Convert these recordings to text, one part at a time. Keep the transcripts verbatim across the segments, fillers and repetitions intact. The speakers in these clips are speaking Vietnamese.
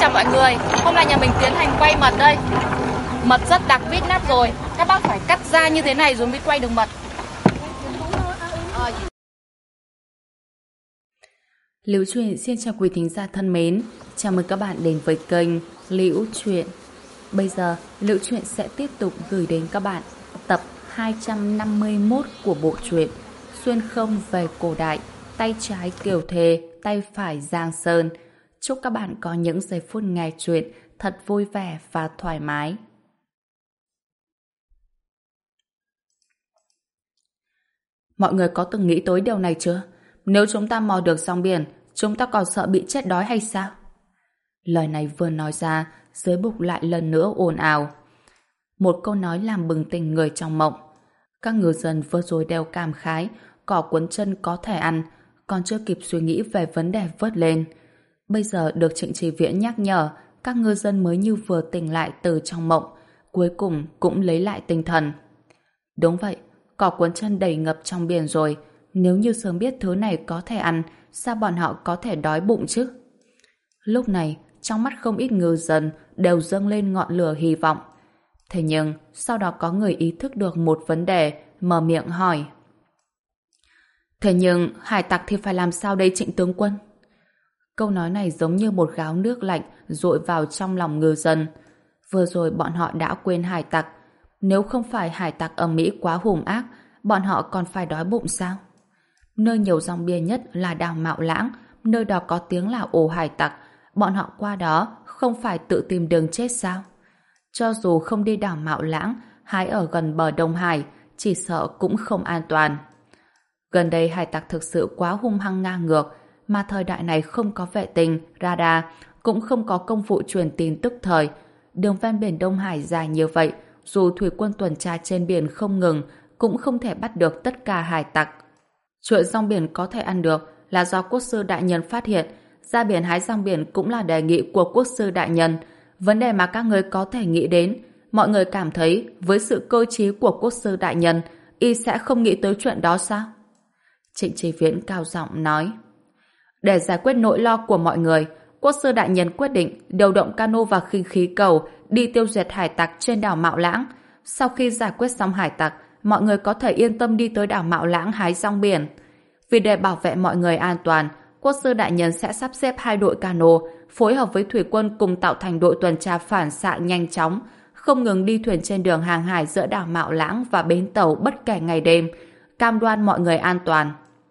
chào mọi người. Hôm nay nhà mình tiến hành quay mật đây. Mật rất đặc vít nắp rồi. Các bác phải cắt ra như thế này rồi mới quay được mật. Liễu Chuyện xin chào quý thính giả thân mến. Chào mừng các bạn đến với kênh Liễu Chuyện. Bây giờ Liễu Chuyện sẽ tiếp tục gửi đến các bạn tập hai trăm năm mươi mốt của bộ truyện Xuyên không về cổ đại, tay trái Kiều Thề, tay phải Giang Sơn. Chúc các bạn có những giây phút nghe chuyện thật vui vẻ và thoải mái. Mọi người có từng nghĩ tới điều này chưa? Nếu chúng ta mò được rong biển, chúng ta còn sợ bị chết đói hay sao? Lời này vừa nói ra, dưới bục lại lần nữa ồn ào. Một câu nói làm bừng tỉnh người trong mộng. Các ngư dân vừa rồi đều cảm khái, cỏ cuốn chân có thể ăn, còn chưa kịp suy nghĩ về vấn đề vớt lên. Bây giờ được Trịnh Chí Viễn nhắc nhở, các ngư dân mới như vừa tỉnh lại từ trong mộng, cuối cùng cũng lấy lại tinh thần. Đúng vậy, cỏ cuốn chân đầy ngập trong biển rồi, nếu như sớm biết thứ này có thể ăn, sao bọn họ có thể đói bụng chứ? Lúc này, trong mắt không ít ngư dân đều dâng lên ngọn lửa hy vọng. Thế nhưng, sau đó có người ý thức được một vấn đề, mở miệng hỏi. Thế nhưng, hải tặc thì phải làm sao đây Trịnh tướng quân? Câu nói này giống như một gáo nước lạnh dội vào trong lòng ngư dân. Vừa rồi bọn họ đã quên hải tặc. Nếu không phải hải tặc ở Mỹ quá hung ác, bọn họ còn phải đói bụng sao? Nơi nhiều dòng bia nhất là đảo Mạo Lãng, nơi đó có tiếng là ổ hải tặc. Bọn họ qua đó không phải tự tìm đường chết sao? Cho dù không đi đảo Mạo Lãng, hay ở gần bờ Đông Hải, chỉ sợ cũng không an toàn. Gần đây hải tặc thực sự quá hung hăng ngang ngược, mà thời đại này không có vệ tinh, radar, cũng không có công vụ truyền tin tức thời. Đường ven biển Đông Hải dài như vậy, dù thủy quân tuần tra trên biển không ngừng, cũng không thể bắt được tất cả hải tặc. Chuyện rong biển có thể ăn được là do quốc sư đại nhân phát hiện, ra biển hái rong biển cũng là đề nghị của quốc sư đại nhân. Vấn đề mà các người có thể nghĩ đến, mọi người cảm thấy với sự cơ trí của quốc sư đại nhân, y sẽ không nghĩ tới chuyện đó sao? Trịnh Chí Viễn cao giọng nói. Để giải quyết nỗi lo của mọi người, quốc sư đại nhân quyết định điều động cano và khinh khí cầu đi tiêu diệt hải tặc trên đảo Mạo Lãng. Sau khi giải quyết xong hải tặc, mọi người có thể yên tâm đi tới đảo Mạo Lãng hái rong biển. Vì để bảo vệ mọi người an toàn, quốc sư đại nhân sẽ sắp xếp hai đội cano phối hợp với thủy quân cùng tạo thành đội tuần tra phản xạ nhanh chóng, không ngừng đi thuyền trên đường hàng hải giữa đảo Mạo Lãng và bến tàu bất kể ngày đêm, cam đoan mọi người an toàn.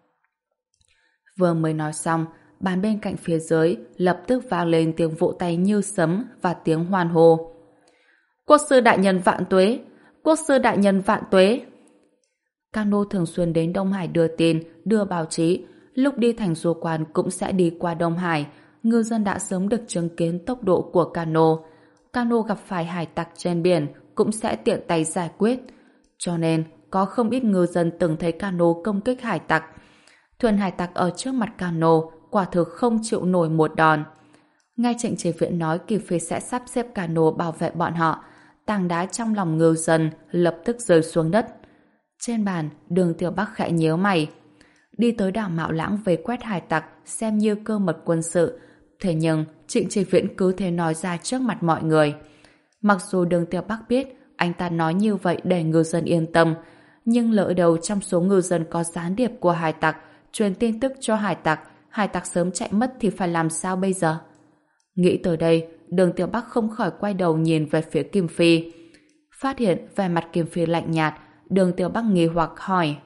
Vừa mới nói xong, bàn bên cạnh phía dưới lập tức vang lên tiếng vỗ tay như sấm và tiếng hoan hô. Quốc sư đại nhân vạn tuế! Quốc sư đại nhân vạn tuế! Cano thường xuyên đến Đông Hải đưa tin, đưa báo chí. Lúc đi thành du quan cũng sẽ đi qua Đông Hải. Ngư dân đã sớm được chứng kiến tốc độ của cano. Cano gặp phải hải tặc trên biển cũng sẽ tiện tay giải quyết. Cho nên, có không ít ngư dân từng thấy cano công kích hải tặc. Thuyền hải tặc ở trước mặt cano quả thực không chịu nổi một đòn. Nghe Trịnh Chí Viễn nói Kỳ Phi sẽ sắp xếp cano bảo vệ bọn họ, tảng đá trong lòng ngư dân lập tức rơi xuống đất. Trên bàn, Đường Tiểu Bắc khẽ nhíu mày. Đi tới đảo Mạo Lãng về quét hải tặc xem như cơ mật quân sự, thế nhưng Trịnh Chí Viễn cứ thế nói ra trước mặt mọi người. Mặc dù Đường Tiểu Bắc biết anh ta nói như vậy để ngư dân yên tâm, nhưng lỡ đầu trong số ngư dân có gián điệp của hải tặc truyền tin tức cho hải tặc, hải tặc sớm chạy mất thì phải làm sao bây giờ? Nghĩ tới đây, Đường Tiểu Bắc không khỏi quay đầu nhìn về phía Kim Phi. Phát hiện vẻ mặt Kim Phi lạnh nhạt, Đường Tiểu Bắc nghi hoặc hỏi.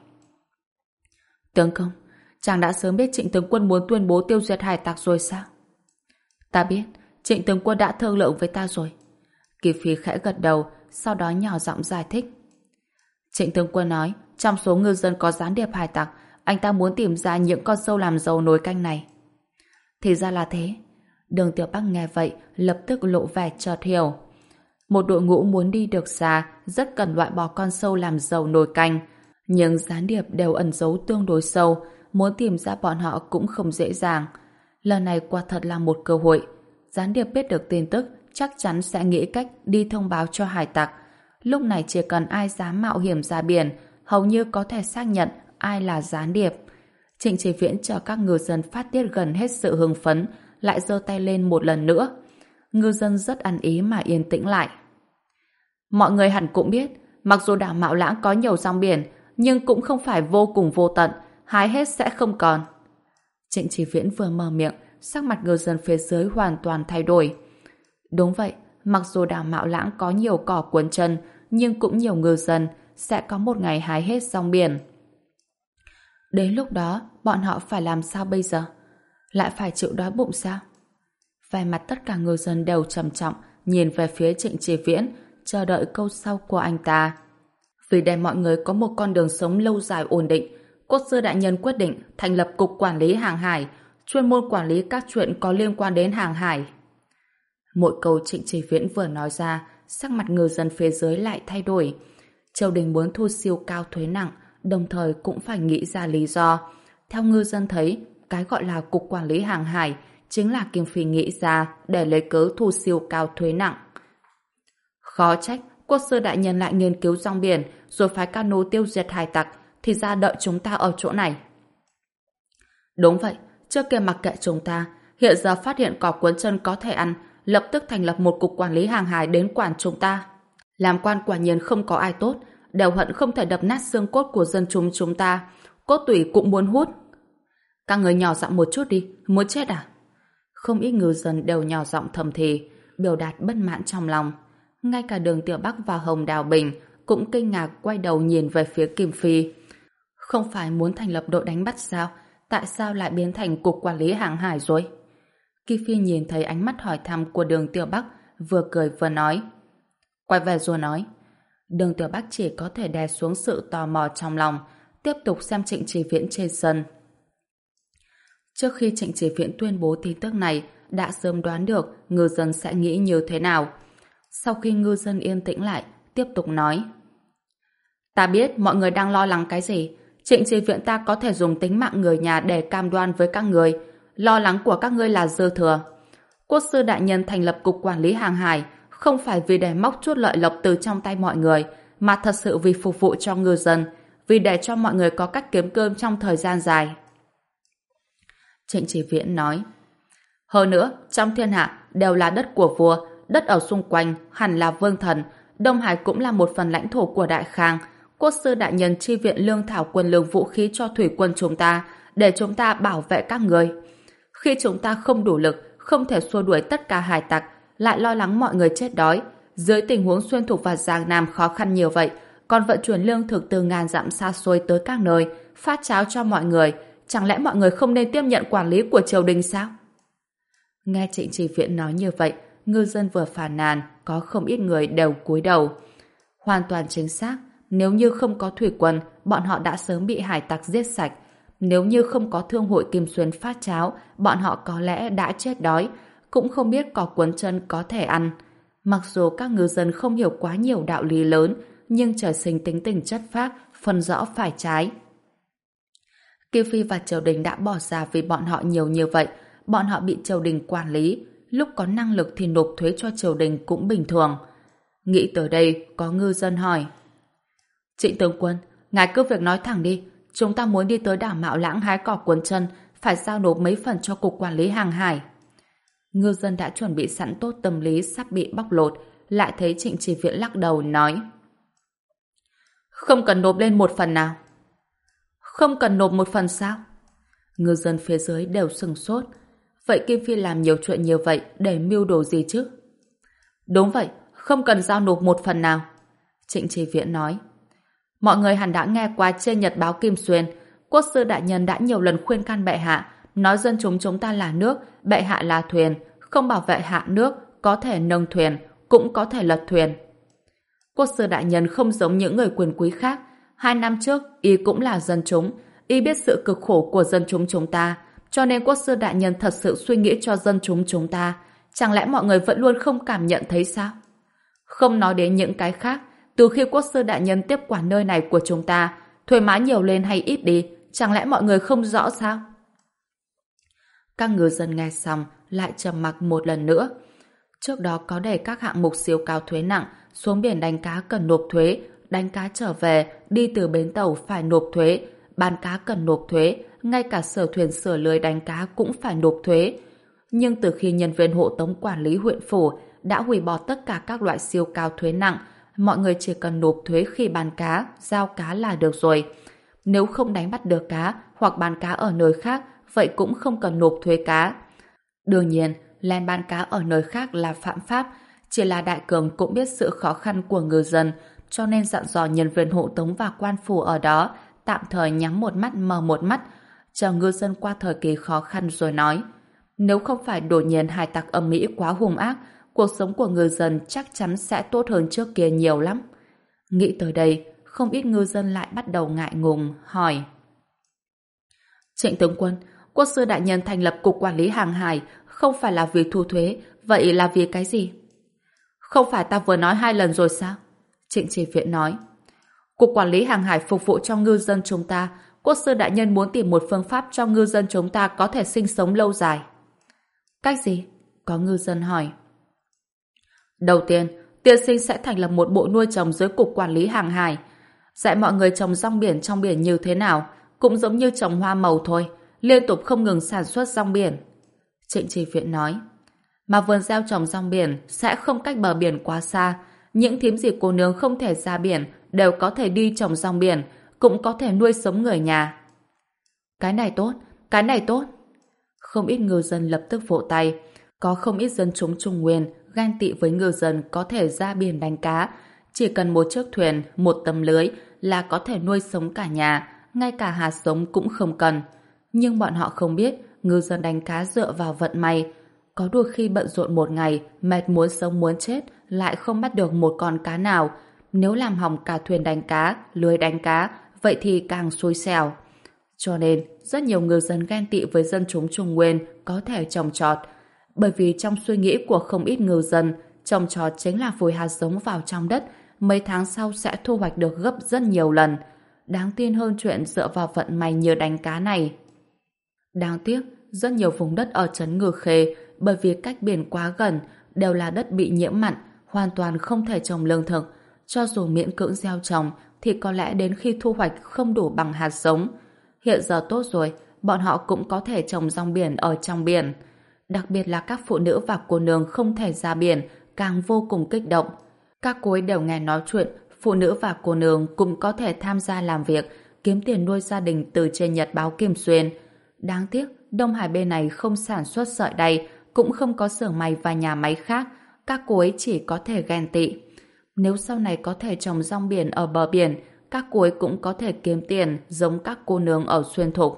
Tướng công, chàng đã sớm biết Trịnh tướng quân muốn tuyên bố tiêu diệt hải tặc rồi sao? Ta biết, Trịnh tướng quân đã thương lượng với ta rồi. Kim Phi khẽ gật đầu, sau đó nhỏ giọng giải thích. Trịnh tướng quân nói, trong số ngư dân có gián điệp hải tặc, anh ta muốn tìm ra những con sâu làm dầu nồi canh này. Thì ra là thế. Đường Tiểu Bắc nghe vậy, lập tức lộ vẻ chợt hiểu. Một đội ngũ muốn đi được xa, rất cần loại bỏ con sâu làm dầu nồi canh. Nhưng gián điệp đều ẩn giấu tương đối sâu, muốn tìm ra bọn họ cũng không dễ dàng. Lần này quả thật là một cơ hội. Gián điệp biết được tin tức, chắc chắn sẽ nghĩ cách đi thông báo cho hải tặc. Lúc này chỉ cần ai dám mạo hiểm ra biển, hầu như có thể xác nhận ai là gián điệp. Trịnh Chí Viễn chờ các ngư dân phát tiết gần hết sự hưng phấn, lại giơ tay lên một lần nữa. Ngư dân rất ăn ý mà yên tĩnh lại. Mọi người hẳn cũng biết, mặc dù đảo Mạo Lãng có nhiều rong biển, nhưng cũng không phải vô cùng vô tận, hái hết sẽ không còn. Trịnh Chỉ Viễn vừa mở miệng, sắc mặt ngư dân phía dưới hoàn toàn thay đổi. Đúng vậy, mặc dù đảo Mạo Lãng có nhiều cỏ cuốn chân, nhưng cũng nhiều ngư dân sẽ có một ngày hái hết rong biển. Đến lúc đó, bọn họ phải làm sao bây giờ? Lại phải chịu đói bụng sao? Vẻ mặt tất cả ngư dân đều trầm trọng, nhìn về phía Trịnh Chỉ Viễn, chờ đợi câu sau của anh ta. Vì để mọi người có một con đường sống lâu dài ổn định, Quốc sư đại nhân quyết định thành lập Cục Quản lý Hàng hải, chuyên môn quản lý các chuyện có liên quan đến hàng hải. Mỗi câu Trịnh Chỉ Viễn vừa nói ra, sắc mặt ngư dân phía dưới lại thay đổi. Triều đình muốn thu siêu cao thuế nặng, đồng thời cũng phải nghĩ ra lý do. Theo ngư dân thấy, cái gọi là Cục Quản lý Hàng hải chính là Kim Phi nghĩ ra để lấy cớ thu siêu cao thuế nặng. Khó trách, Quốc sư đại nhân lại nghiên cứu rong biển rồi phái cano tiêu diệt hải tặc, thì ra đợi chúng ta ở chỗ này. Đúng vậy, trước kia mặc kệ chúng ta, hiện giờ phát hiện cỏ cuốn chân có thể ăn, lập tức thành lập một cục quản lý hàng hải đến quản chúng ta. Làm quan quả nhiên không có ai tốt, đều hận không thể đập nát xương cốt của dân chúng chúng ta, cốt tủy cũng muốn hút. Các người nhỏ giọng một chút đi, muốn chết à? Không ít ngư dân đều nhỏ giọng thầm thì, biểu đạt bất mãn trong lòng. Ngay cả Đường Tiểu Bắc và Hồng Đào Bình cũng kinh ngạc quay đầu nhìn về phía Kim Phi. Không phải muốn thành lập đội đánh bắt sao? Tại sao lại biến thành Cục Quản lý Hàng hải rồi? Kim Phi nhìn thấy ánh mắt hỏi thăm của Đường Tiểu Bắc, vừa cười vừa nói. Quay về rồi nói. Đường Tiểu Bắc chỉ có thể đè xuống sự tò mò trong lòng, tiếp tục xem Trịnh Chỉ Viễn trên sân. Trước khi Trịnh Chỉ Viễn tuyên bố tin tức này, đã sớm đoán được ngư dân sẽ nghĩ như thế nào. Sau khi ngư dân yên tĩnh lại, tiếp tục nói. Ta biết mọi người đang lo lắng cái gì. Trịnh Chỉ Viễn ta có thể dùng tính mạng người nhà để cam đoan với các người. Lo lắng của các ngươi là dư thừa. Quốc sư đại nhân thành lập Cục Quản lý Hàng hải không phải vì để móc chút lợi lộc từ trong tay mọi người, mà thật sự vì phục vụ cho ngư dân, vì để cho mọi người có cách kiếm cơm trong thời gian dài. Trịnh Chỉ Viễn nói. Hơn nữa, trong thiên hạ đều là đất của vua, đất ở xung quanh hẳn là vương thần, Đông Hải cũng là một phần lãnh thổ của Đại Khang. Quốc sư đại nhân chi viện lương thảo quân lương vũ khí cho thủy quân chúng ta, để chúng ta bảo vệ các người. Khi chúng ta không đủ lực, không thể xua đuổi tất cả hải tặc, lại lo lắng mọi người chết đói, dưới tình huống xuyên thục và Giang Nam khó khăn nhiều vậy, còn vận chuyển lương thực từ ngàn dặm xa xôi tới các nơi, phát cháo cho mọi người, chẳng lẽ mọi người không nên tiếp nhận quản lý của triều đình sao? Nghe Trịnh Chỉ Viễn nói như vậy, ngư dân vừa phàn nàn, có không ít người đều cúi đầu. Hoàn toàn chính xác, nếu như không có thủy quân, bọn họ đã sớm bị hải tặc giết sạch. Nếu như không có thương hội Kim Xuyên phát cháo, bọn họ có lẽ đã chết đói, cũng không biết có cuốn chân có thể ăn. Mặc dù các ngư dân không hiểu quá nhiều đạo lý lớn, nhưng trời sinh tính tình chất phác, phân rõ phải trái. Kim Phi và triều đình đã bỏ ra vì bọn họ nhiều như vậy, bọn họ bị triều đình quản lý, lúc có năng lực thì nộp thuế cho triều đình cũng bình thường. Nghĩ tới đây, có ngư dân hỏi. Trịnh tướng quân, ngài cứ việc nói thẳng đi, chúng ta muốn đi tới đảo Mạo Lãng hái cỏ cuốn chân, phải giao nộp mấy phần cho Cục Quản lý Hàng hải. Ngư dân đã chuẩn bị sẵn tốt tâm lý sắp bị bóc lột, lại thấy Trịnh Chỉ Viễn lắc đầu nói. Không cần nộp lên một phần nào. Không cần nộp một phần sao? Ngư dân phía dưới đều sừng sốt. Vậy Kim Phi làm nhiều chuyện như vậy để mưu đồ gì chứ? Đúng vậy, không cần giao nộp một phần nào. Trịnh Chỉ Viễn nói. Mọi người hẳn đã nghe qua trên nhật báo Kim Xuyên, quốc sư đại nhân đã nhiều lần khuyên can bệ hạ, nói dân chúng chúng ta là nước, bệ hạ là thuyền, không bảo vệ hạ nước, có thể nâng thuyền, cũng có thể lật thuyền. Quốc sư đại nhân không giống những người quyền quý khác. Hai năm trước, y cũng là dân chúng, y biết sự cực khổ của dân chúng chúng ta, cho nên quốc sư đại nhân thật sự suy nghĩ cho dân chúng chúng ta. Chẳng lẽ mọi người vẫn luôn không cảm nhận thấy sao? Không nói đến những cái khác, từ khi quốc sư đại nhân tiếp quản nơi này của chúng ta, thuế má nhiều lên hay ít đi, chẳng lẽ mọi người không rõ sao? Các ngư dân nghe xong lại trầm mặc một lần nữa. Trước đó có đẩy các hạng mục siêu cao thuế nặng, xuống biển đánh cá cần nộp thuế, đánh cá trở về, đi từ bến tàu phải nộp thuế, bán cá cần nộp thuế, ngay cả sở thuyền sửa lưới đánh cá cũng phải nộp thuế. Nhưng từ khi nhân viên hộ tống quản lý huyện phủ đã hủy bỏ tất cả các loại siêu cao thuế nặng, mọi người chỉ cần nộp thuế khi bán cá, giao cá là được rồi. Nếu không đánh bắt được cá hoặc bán cá ở nơi khác, vậy cũng không cần nộp thuế cá. Đương nhiên, len bán cá ở nơi khác là phạm pháp, chỉ là Đại Cường cũng biết sự khó khăn của ngư dân, cho nên dặn dò nhân viên hộ tống và quan phủ ở đó tạm thời nhắm một mắt mở một mắt, chờ ngư dân qua thời kỳ khó khăn rồi nói. Nếu không phải đột nhiên hải tặc âm Mỹ quá hung ác, cuộc sống của ngư dân chắc chắn sẽ tốt hơn trước kia nhiều lắm. Nghĩ tới đây, không ít ngư dân lại bắt đầu ngại ngùng, hỏi. Trịnh tướng quân, quốc sư đại nhân thành lập cục quản lý hàng hải không phải là vì thu thuế, vậy là vì cái gì? Không phải ta vừa nói hai lần rồi sao? Trịnh Chỉ Viễn nói. Cục quản lý hàng hải phục vụ cho ngư dân chúng ta, quốc sư đại nhân muốn tìm một phương pháp cho ngư dân chúng ta có thể sinh sống lâu dài. Cách gì? Có ngư dân hỏi. Đầu tiên, tiên sinh sẽ thành lập một bộ nuôi trồng dưới cục quản lý hàng hải, dạy mọi người trồng rong biển trong biển như thế nào, cũng giống như trồng hoa màu thôi, liên tục không ngừng sản xuất rong biển. Trịnh Chỉ Viễn nói. Mà vườn gieo trồng rong biển sẽ không cách bờ biển quá xa, những thím gì cô nương không thể ra biển đều có thể đi trồng rong biển, cũng có thể nuôi sống người nhà. Cái này tốt, cái này tốt. Không ít ngư dân lập tức vỗ tay. Có không ít dân chúng Trung Nguyên ganh tị với ngư dân có thể ra biển đánh cá. Chỉ cần một chiếc thuyền, một tấm lưới là có thể nuôi sống cả nhà, ngay cả hạt giống cũng không cần. Nhưng bọn họ không biết ngư dân đánh cá dựa vào vận may. Có đôi khi bận rộn một ngày, mệt muốn sống muốn chết, lại không bắt được một con cá nào. Nếu làm hỏng cả thuyền đánh cá, lưới đánh cá, vậy thì càng xui xẻo. Cho nên, rất nhiều ngư dân ghen tị với dân chúng Trung Nguyên có thể trồng trọt. Bởi vì trong suy nghĩ của không ít ngư dân, trồng trọt chính là vùi hạt giống vào trong đất, mấy tháng sau sẽ thu hoạch được gấp rất nhiều lần. Đáng tin hơn chuyện dựa vào vận may như đánh cá này. Đáng tiếc, rất nhiều vùng đất ở trấn Ngư Khê bởi vì cách biển quá gần đều là đất bị nhiễm mặn, hoàn toàn không thể trồng lương thực. Cho dù miễn cưỡng gieo trồng thì có lẽ đến khi thu hoạch không đủ bằng hạt giống. Hiện giờ tốt rồi, bọn họ cũng có thể trồng rong biển ở trong biển. Đặc biệt là các phụ nữ và cô nương không thể ra biển, càng vô cùng kích động. Các cô ấy đều nghe nói chuyện, phụ nữ và cô nương cũng có thể tham gia làm việc, kiếm tiền nuôi gia đình từ trên nhật báo Kim Xuyên. Đáng tiếc, Đông Hải bên này không sản xuất sợi đay, cũng không có xưởng may và nhà máy khác, các cô ấy chỉ có thể ghen tị. Nếu sau này có thể trồng rong biển ở bờ biển, các cô ấy cũng có thể kiếm tiền giống các cô nương ở Xuyên Thục.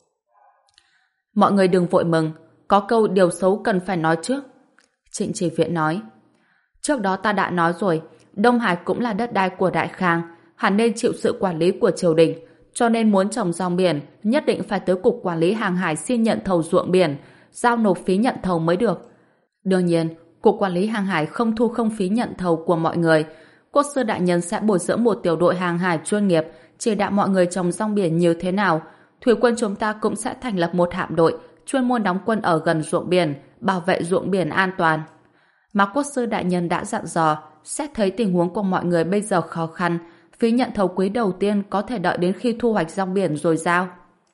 Mọi người đừng vội mừng, có câu điều xấu cần phải nói trước. Trịnh Chỉ Viễn nói. Trước đó ta đã nói rồi, Đông Hải cũng là đất đai của Đại Khang, hẳn nên chịu sự quản lý của triều đình, cho nên muốn trồng rong biển, nhất định phải tới cục quản lý hàng hải xin nhận thầu ruộng biển, giao nộp phí nhận thầu mới được. Đương nhiên, cục quản lý hàng hải không thu không phí nhận thầu của mọi người. Quốc sư đại nhân sẽ bồi dưỡng một tiểu đội hàng hải chuyên nghiệp, chỉ đạo mọi người trồng rong biển như thế nào. Thủy quân chúng ta cũng sẽ thành lập một hạm đội chuyên môn đóng quân ở gần ruộng biển, bảo vệ ruộng biển an toàn. Mà quốc sư đại nhân đã dặn dò, xét thấy tình huống của mọi người bây giờ khó khăn, phí nhận thầu quý đầu tiên có thể đợi đến khi thu hoạch rong biển rồi giao.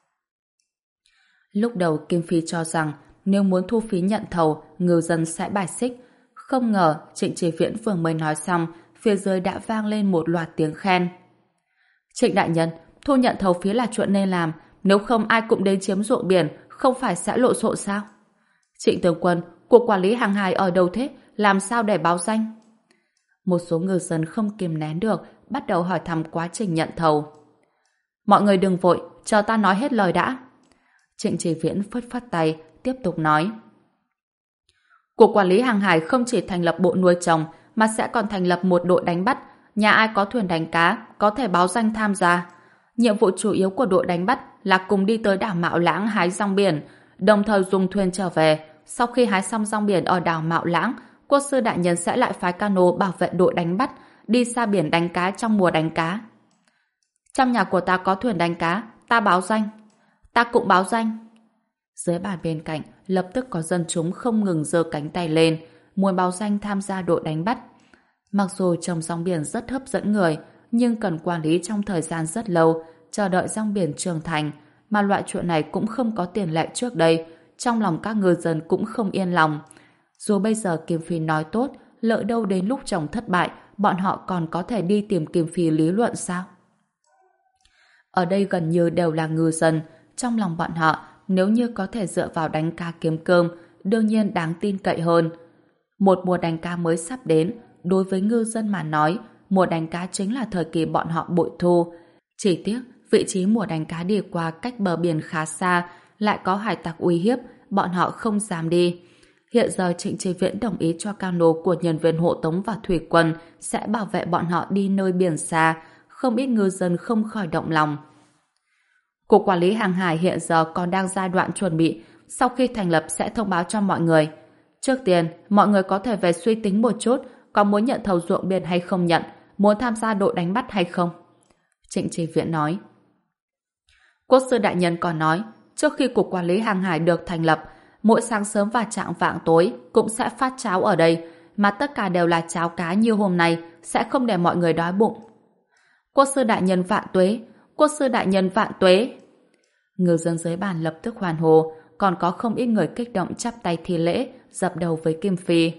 Lúc đầu Kim Phi cho rằng nếu muốn thu phí nhận thầu, ngư dân sẽ bài xích. Không ngờ Trịnh Chỉ Viễn vừa mới nói xong, phía dưới đã vang lên một loạt tiếng khen. Trịnh đại nhân, thu nhận thầu phí là chuyện nên làm, nếu không ai cũng đến chiếm ruộng biển, không phải sẽ lộn xộn sao? Trịnh tướng quân, cục quản lý hàng hải ở đâu thế? Làm sao để báo danh? Một số ngư dân không kìm nén được, bắt đầu hỏi thăm quá trình nhận thầu. Mọi người đừng vội, chờ ta nói hết lời đã. Trịnh Chỉ Viễn phất phất tay, tiếp tục nói. Cục quản lý hàng hải không chỉ thành lập bộ nuôi trồng, mà sẽ còn thành lập một đội đánh bắt. Nhà ai có thuyền đánh cá, có thể báo danh tham gia. Nhiệm vụ chủ yếu của đội đánh bắt là cùng đi tới đảo Mạo Lãng hái rong biển, đồng thời dùng thuyền trở về. Sau khi hái xong rong biển ở đảo Mạo Lãng, quốc sư đại nhân sẽ lại phái cano bảo vệ đội đánh bắt, đi xa biển đánh cá trong mùa đánh cá. Trong nhà của ta có thuyền đánh cá, ta báo danh. Ta cũng báo danh. Dưới bàn bên cạnh, lập tức có dân chúng không ngừng giơ cánh tay lên, muốn báo danh tham gia đội đánh bắt. Mặc dù trồng rong biển rất hấp dẫn người, nhưng cần quản lý trong thời gian rất lâu, chờ đợi rong biển trưởng thành, mà loại chuyện này cũng không có tiền lệ trước đây, trong lòng các ngư dân cũng không yên lòng. Dù bây giờ Kim Phi nói tốt, lỡ đâu đến lúc chồng thất bại, bọn họ còn có thể đi tìm Kim Phi lý luận sao? Ở đây gần như đều là ngư dân, trong lòng bọn họ, nếu như có thể dựa vào đánh cá kiếm cơm, đương nhiên đáng tin cậy hơn. Một mùa đánh cá mới sắp đến, đối với ngư dân mà nói, mùa đánh cá chính là thời kỳ bọn họ bội thu. Chỉ tiếc, vị trí mùa đánh cá đi qua cách bờ biển khá xa, lại có hải tặc uy hiếp, bọn họ không dám đi. Hiện giờ Trịnh Chí Viễn đồng ý cho cano của nhân viên hộ tống và thủy quân sẽ bảo vệ bọn họ đi nơi biển xa, không ít ngư dân không khỏi động lòng. Cục Quản lý Hàng hải hiện giờ còn đang giai đoạn chuẩn bị, sau khi thành lập sẽ thông báo cho mọi người. Trước tiên, mọi người có thể về suy tính một chút, có muốn nhận thầu ruộng biển hay không nhận, muốn tham gia đội đánh bắt hay không. Trịnh Chí Viễn nói. Quốc sư đại nhân còn nói, trước khi Cục Quản lý Hàng hải được thành lập, mỗi sáng sớm và chạng vạng tối cũng sẽ phát cháo ở đây, mà tất cả đều là cháo cá như hôm nay, sẽ không để mọi người đói bụng. Quốc sư đại nhân vạn tuế, quốc sư đại nhân vạn tuế. Ngư dân dưới bàn lập tức hoàn hồ, còn có không ít người kích động chắp tay thi lễ, dập đầu với Kim Phi.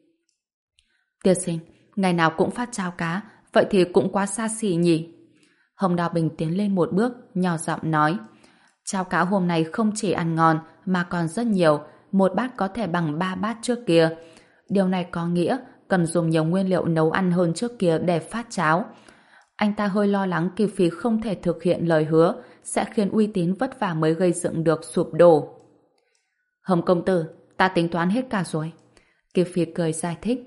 Tiên sinh, ngày nào cũng phát cháo cá, vậy thì cũng quá xa xỉ nhỉ? Hồng Đào Bình tiến lên một bước, nhỏ giọng nói. Cháo cá hôm nay không chỉ ăn ngon, mà còn rất nhiều, một bát có thể bằng ba bát trước kia. Điều này có nghĩa cần dùng nhiều nguyên liệu nấu ăn hơn trước kia để phát cháo. Anh ta hơi lo lắng Kim Phi không thể thực hiện lời hứa, sẽ khiến uy tín vất vả mới gây dựng được sụp đổ. Hồng công tử, ta tính toán hết cả rồi. Kim Phi cười giải thích.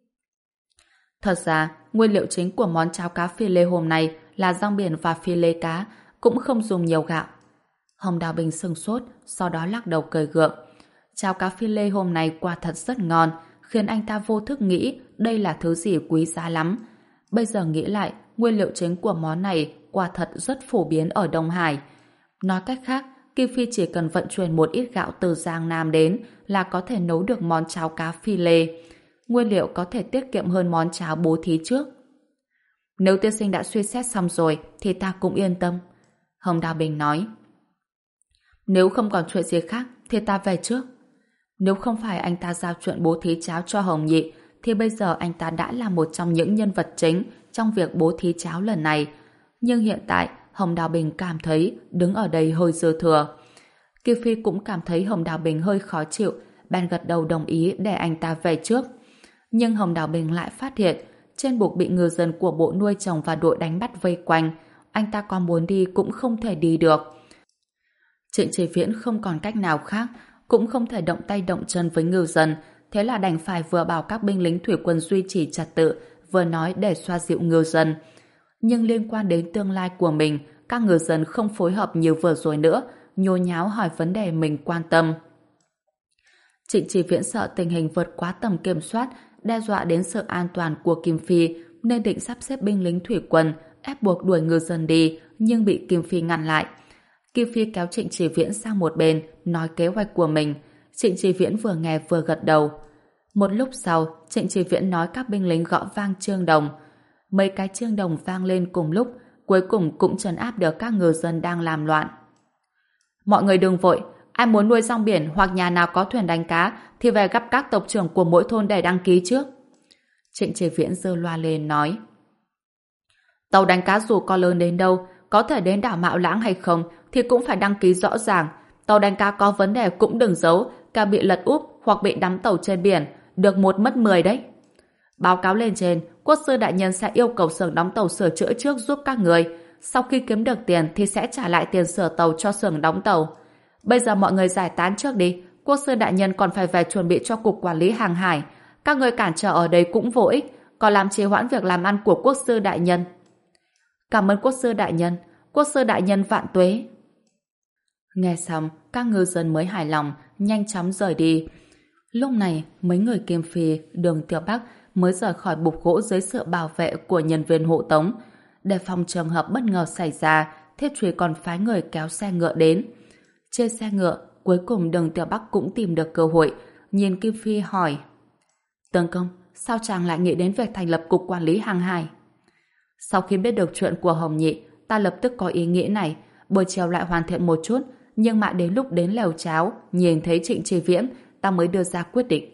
Thật ra, nguyên liệu chính của món cháo cá phi lê hôm nay là rong biển và phi lê cá, cũng không dùng nhiều gạo. Hồng Đào Bình sừng sốt, sau đó lắc đầu cười gượng. Cháo cá phi lê hôm nay quả thật rất ngon, khiến anh ta vô thức nghĩ đây là thứ gì quý giá lắm. Bây giờ nghĩ lại, nguyên liệu chính của món này quả thật rất phổ biến ở Đông Hải. Nói cách khác, Kim Phi chỉ cần vận chuyển một ít gạo từ Giang Nam đến là có thể nấu được món cháo cá phi lê. Nguyên liệu có thể tiết kiệm hơn món cháo bố thí trước. Nếu tiên sinh đã suy xét xong rồi thì ta cũng yên tâm. Hồng Đào Bình nói. Nếu không còn chuyện gì khác thì ta về trước. Nếu không phải anh ta giao chuyện bố thí cháo cho Hồng Nhị thì bây giờ anh ta đã là một trong những nhân vật chính trong việc bố thí cháo lần này. Nhưng hiện tại Hồng Đào Bình cảm thấy đứng ở đây hơi dư thừa. Kiều Phi cũng cảm thấy Hồng Đào Bình hơi khó chịu, bèn gật đầu đồng ý để anh ta về trước. Nhưng Hồng Đào Bình lại phát hiện trên bục bị ngư dân của bộ nuôi trồng và đội đánh bắt vây quanh, anh ta có muốn đi cũng không thể đi được. Trịnh Chí Viễn không còn cách nào khác, cũng không thể động tay động chân với ngư dân, thế là đành phải vừa bảo các binh lính thủy quân duy trì trật tự, vừa nói để xoa dịu ngư dân. Nhưng liên quan đến tương lai của mình, các ngư dân không phối hợp như vừa rồi nữa, nhô nháo hỏi vấn đề mình quan tâm. Trịnh Chí Viễn sợ tình hình vượt quá tầm kiểm soát, đe dọa đến sự an toàn của Kim Phi, nên định sắp xếp binh lính thủy quân, ép buộc đuổi ngư dân đi, nhưng bị Kim Phi ngăn lại. Kim Phi kéo Trịnh Chí Viễn sang một bên, nói kế hoạch của mình. Trịnh Chí Viễn vừa nghe vừa gật đầu. Một lúc sau, Trịnh Chí Viễn nói các binh lính gõ vang chuông đồng. Mấy cái chuông đồng vang lên cùng lúc, cuối cùng cũng trấn áp được các ngư dân đang làm loạn. Mọi người đừng vội, ai muốn nuôi rong biển hoặc nhà nào có thuyền đánh cá thì về gặp các tộc trưởng của mỗi thôn để đăng ký trước. Trịnh Chí Viễn giơ loa lên nói. Tàu đánh cá dù có lớn đến đâu, có thể đến đảo Mạo Lãng hay không thì cũng phải đăng ký rõ ràng. Tàu đánh cá có vấn đề cũng đừng giấu, cả bị lật úp hoặc bị đắm tàu trên biển, được một mất mười đấy. Báo cáo lên trên, quốc sư đại nhân sẽ yêu cầu xưởng đóng tàu sửa chữa trước giúp các người. Sau khi kiếm được tiền thì sẽ trả lại tiền sửa tàu cho xưởng đóng tàu. Bây giờ mọi người giải tán trước đi, quốc sư đại nhân còn phải về chuẩn bị cho cục quản lý hàng hải. Các người cản trở ở đây cũng vô ích, còn làm trì hoãn việc làm ăn của quốc sư đại nhân. Cảm ơn quốc sư đại nhân, quốc sư đại nhân vạn tuế. Nghe xong, các ngư dân mới hài lòng, nhanh chóng rời đi. Lúc này, mấy người Kim Phi, Đường Tiểu Bắc mới rời khỏi bục gỗ dưới sự bảo vệ của nhân viên hộ tống. Để phòng trường hợp bất ngờ xảy ra, Thiết Truy còn phái người kéo xe ngựa đến. Trên xe ngựa, cuối cùng Đường Tiểu Bắc cũng tìm được cơ hội, nhìn Kim Phi hỏi: Tướng công, sao chàng lại nghĩ đến việc thành lập cục quản lý hàng hải? Sau khi biết được chuyện của Hồng Nhị, ta lập tức có ý nghĩ này, buổi chiều lại hoàn thiện một chút, nhưng mà đến lúc đến lều cháo, nhìn thấy Trịnh Chi Viễn, ta mới đưa ra quyết định.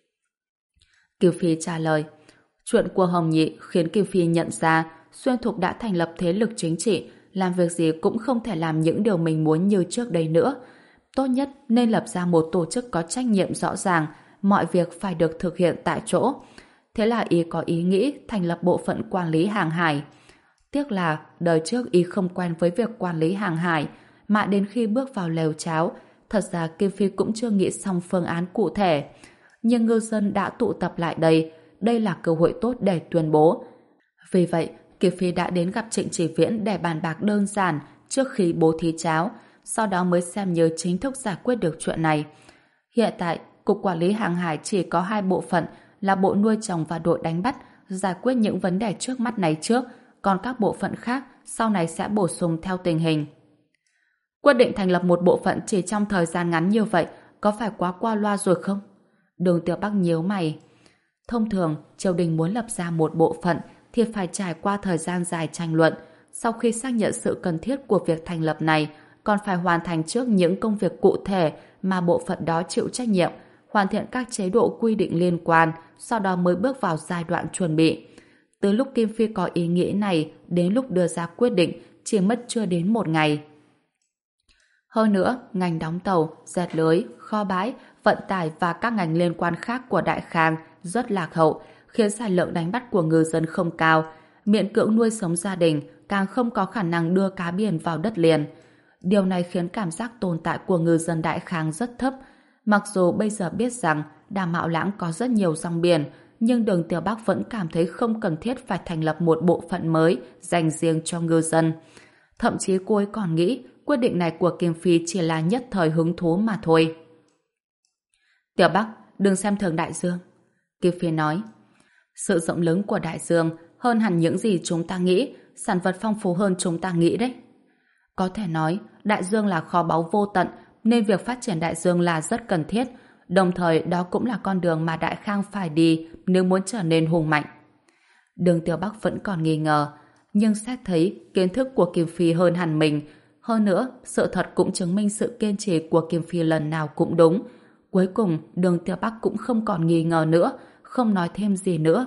Kiều Phi trả lời, chuyện của Hồng Nhị khiến Kiều Phi nhận ra Xuyên Thục đã thành lập thế lực chính trị, làm việc gì cũng không thể làm những điều mình muốn như trước đây nữa. Tốt nhất nên lập ra một tổ chức có trách nhiệm rõ ràng, mọi việc phải được thực hiện tại chỗ. Thế là y có ý nghĩ thành lập bộ phận quản lý hàng hải. Tiếc là đời trước y không quen với việc quản lý hàng hải, mà đến khi bước vào lều cháo, thật ra Kim Phi cũng chưa nghĩ xong phương án cụ thể. Nhưng ngư dân đã tụ tập lại đây, đây là cơ hội tốt để tuyên bố. Vì vậy, Kim Phi đã đến gặp Trịnh Chỉ Viễn để bàn bạc đơn giản trước khi bố thí cháo, sau đó mới xem như chính thức giải quyết được chuyện này. Hiện tại, Cục Quản lý Hàng hải chỉ có hai bộ phận là bộ nuôi trồng và đội đánh bắt, giải quyết những vấn đề trước mắt này trước, còn các bộ phận khác sau này sẽ bổ sung theo tình hình. Quyết định thành lập một bộ phận chỉ trong thời gian ngắn như vậy có phải quá qua loa rồi không? Đường Tiểu Bắc nhíu mày. Thông thường, triều đình muốn lập ra một bộ phận thì phải trải qua thời gian dài tranh luận. Sau khi xác nhận sự cần thiết của việc thành lập này, còn phải hoàn thành trước những công việc cụ thể mà bộ phận đó chịu trách nhiệm, hoàn thiện các chế độ quy định liên quan, sau đó mới bước vào giai đoạn chuẩn bị. Từ lúc Kim Phi có ý nghĩ này đến lúc đưa ra quyết định chỉ mất chưa đến một ngày. Hơn nữa, ngành đóng tàu, dệt lưới, kho bãi, vận tải và các ngành liên quan khác của Đại Khang rất lạc hậu, khiến sản lượng đánh bắt của ngư dân không cao, miễn cưỡng nuôi sống gia đình, càng không có khả năng đưa cá biển vào đất liền. Điều này khiến cảm giác tồn tại của ngư dân Đại Khang rất thấp. Mặc dù bây giờ biết rằng Đàm Mạo Lãng có rất nhiều rong biển, nhưng Đường Tiểu Bắc vẫn cảm thấy không cần thiết phải thành lập một bộ phận mới dành riêng cho ngư dân. Thậm chí cô ấy còn nghĩ quyết định này của Kim Phi chỉ là nhất thời hứng thú mà thôi. Tiểu Bắc, đừng xem thường đại dương. Kim Phi nói, sự rộng lớn của đại dương hơn hẳn những gì chúng ta nghĩ, sản vật phong phú hơn chúng ta nghĩ đấy. Có thể nói, đại dương là kho báu vô tận, nên việc phát triển đại dương là rất cần thiết, đồng thời đó cũng là con đường mà Đại Khang phải đi nếu muốn trở nên hùng mạnh. Đường Tiểu Bắc vẫn còn nghi ngờ, nhưng xét thấy kiến thức của Kim Phi hơn hẳn mình. Hơn nữa, sự thật cũng chứng minh sự kiên trì của Kim Phi lần nào cũng đúng. Cuối cùng, Đường Tiểu Bắc cũng không còn nghi ngờ nữa, không nói thêm gì nữa.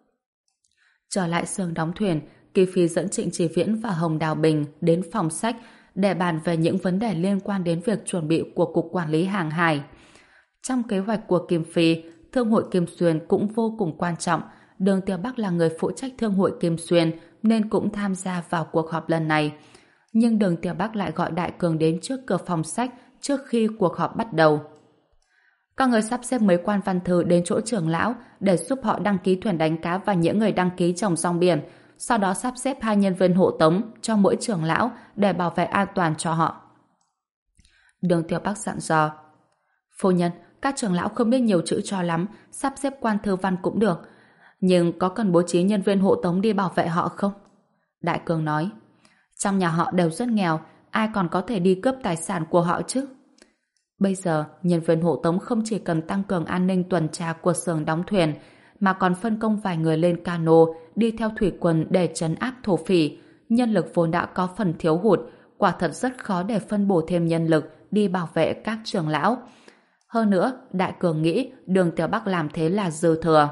Trở lại xưởng đóng thuyền, Kim Phi dẫn Trịnh Chỉ Viễn và Hồng Đào Bình đến phòng sách để bàn về những vấn đề liên quan đến việc chuẩn bị của Cục Quản lý Hàng hải. Trong kế hoạch của Kim Phi, Thương hội Kim Xuyên cũng vô cùng quan trọng. Đường Tiểu Bắc là người phụ trách Thương hội Kim Xuyên nên cũng tham gia vào cuộc họp lần này. Nhưng Đường Tiểu Bắc lại gọi Đại Cường đến trước cửa phòng sách trước khi cuộc họp bắt đầu. Các người sắp xếp mấy quan văn thư đến chỗ trưởng lão để giúp họ đăng ký thuyền đánh cá và những người đăng ký trồng rong biển, sau đó sắp xếp hai nhân viên hộ tống cho mỗi trưởng lão để bảo vệ an toàn cho họ. Đường Tiểu Bắc dặn dò, phu nhân, các trưởng lão không biết nhiều chữ cho lắm, sắp xếp quan thư văn cũng được, nhưng có cần bố trí nhân viên hộ tống đi bảo vệ họ không? Đại Cường nói, trong nhà họ đều rất nghèo, ai còn có thể đi cướp tài sản của họ chứ? Bây giờ, nhân viên hộ tống không chỉ cần tăng cường an ninh tuần tra của xưởng đóng thuyền, mà còn phân công vài người lên cano đi theo thủy quân để trấn áp thổ phỉ. Nhân lực vốn đã có phần thiếu hụt, quả thật rất khó để phân bổ thêm nhân lực đi bảo vệ các trưởng lão. Hơn nữa, Đại Cường nghĩ Đường Tiểu Bắc làm thế là dư thừa.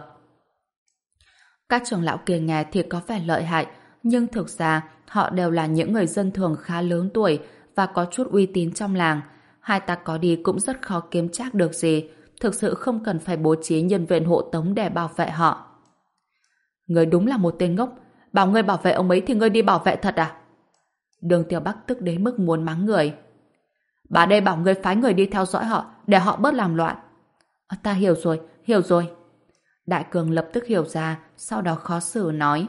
Các trưởng lão kia nghe thì có vẻ lợi hại, nhưng thực ra họ đều là những người dân thường khá lớn tuổi và có chút uy tín trong làng. Hai ta có đi cũng rất khó kiếm trác được gì, thực sự không cần phải bố trí nhân viên hộ tống để bảo vệ họ. Ngươi đúng là một tên ngốc, bảo ngươi bảo vệ ông ấy thì ngươi đi bảo vệ thật à? Đường Tiểu Bắc tức đến mức muốn mắng người. Bà đây bảo ngươi phái người đi theo dõi họ để họ bớt làm loạn. À, ta hiểu rồi, hiểu rồi. Đại Cường lập tức hiểu ra, sau đó khó xử nói.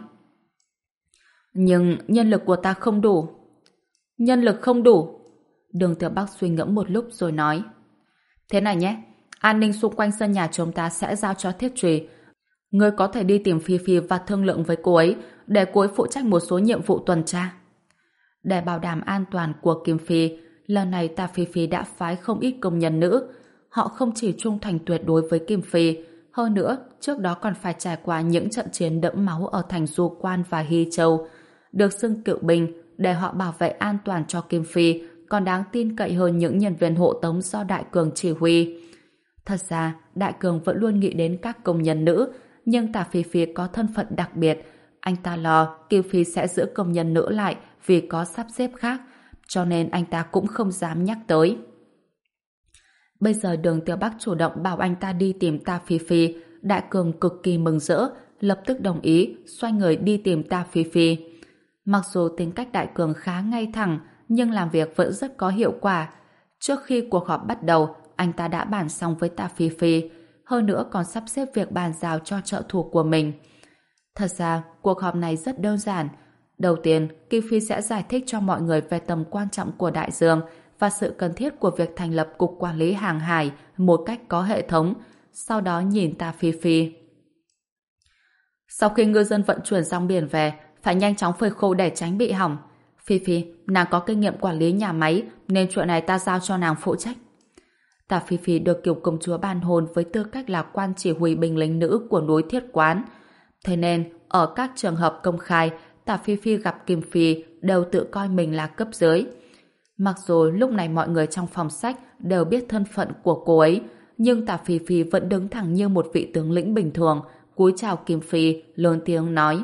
Nhưng nhân lực của ta không đủ. Nhân lực không đủ? Đường Tiểu Bắc suy ngẫm một lúc rồi nói. Thế này nhé, an ninh xung quanh sân nhà chúng ta sẽ giao cho Thiết Trùy. Ngươi có thể đi tìm Phi Phi và thương lượng với cô ấy để cô ấy phụ trách một số nhiệm vụ tuần tra. Để bảo đảm an toàn của Kim Phi, lần này Ta Phi Phi đã phái không ít công nhân nữ. Họ không chỉ trung thành tuyệt đối với Kim Phi, hơn nữa, trước đó còn phải trải qua những trận chiến đẫm máu ở thành Du Quan và Hy Châu, được xưng cựu binh để họ bảo vệ an toàn cho Kim Phi, còn đáng tin cậy hơn những nhân viên hộ tống do Đại Cường chỉ huy. Thật ra, Đại Cường vẫn luôn nghĩ đến các công nhân nữ, nhưng Tả Phi Phi có thân phận đặc biệt. Anh ta lo Kiều Phi sẽ giữ công nhân nữ lại vì có sắp xếp khác, cho nên anh ta cũng không dám nhắc tới. Bây giờ Đường Tiểu Bắc chủ động bảo anh ta đi tìm Tả Phi Phi, Đại Cường cực kỳ mừng rỡ, lập tức đồng ý, xoay người đi tìm Tả Phi Phi. Mặc dù tính cách Đại Cường khá ngay thẳng, nhưng làm việc vẫn rất có hiệu quả. Trước khi cuộc họp bắt đầu, anh ta đã bàn xong với Tả Phi Phi, hơn nữa còn sắp xếp việc bàn giao cho trợ thủ của mình. Thật ra, cuộc họp này rất đơn giản. Đầu tiên, Kim Phi sẽ giải thích cho mọi người về tầm quan trọng của đại dương và sự cần thiết của việc thành lập Cục Quản lý Hàng hải một cách có hệ thống, sau đó nhìn Tả Phi Phi. Sau khi ngư dân vận chuyển rong biển về, phải nhanh chóng phơi khô để tránh bị hỏng. Phi Phi, nàng có kinh nghiệm quản lý nhà máy, nên chuyện này ta giao cho nàng phụ trách. Tả Phi Phi được Kiều công chúa ban hôn với tư cách là quan chỉ huy binh lính nữ của núi Thiết Quán. Thế nên, ở các trường hợp công khai, Tả Phi Phi gặp Kim Phi đều tự coi mình là cấp dưới. Mặc dù lúc này mọi người trong phòng sách đều biết thân phận của cô ấy, nhưng Tả Phi Phi vẫn đứng thẳng như một vị tướng lĩnh bình thường, cúi chào Kim Phi, lớn tiếng nói: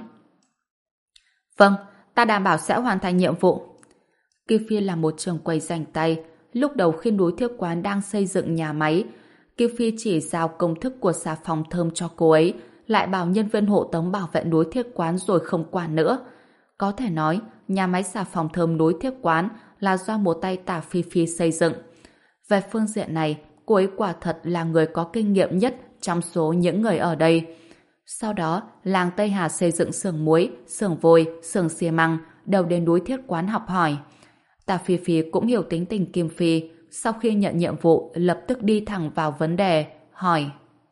Vâng, ta đảm bảo sẽ hoàn thành nhiệm vụ. Kim Phi là một trưởng quầy rảnh tay. Lúc đầu khi núi Thiết Quán đang xây dựng nhà máy, Kim Phi chỉ giao công thức của xà phòng thơm cho cô ấy, lại bảo nhân viên hộ tống bảo vệ núi Thiết Quán rồi không quản nữa. Có thể nói, nhà máy xà phòng thơm núi Thiết Quán là do một tay Tả Phi Phi xây dựng. Về phương diện này, cô ấy quả thật là người có kinh nghiệm nhất trong số những người ở đây. Sau đó, làng Tây Hà xây dựng xưởng muối, xưởng vôi, xưởng xi măng đều đến núi Thiết Quán học hỏi. Tả Phi Phi cũng hiểu tính tình Kim Phi, sau khi nhận nhiệm vụ lập tức đi thẳng vào vấn đề, hỏi: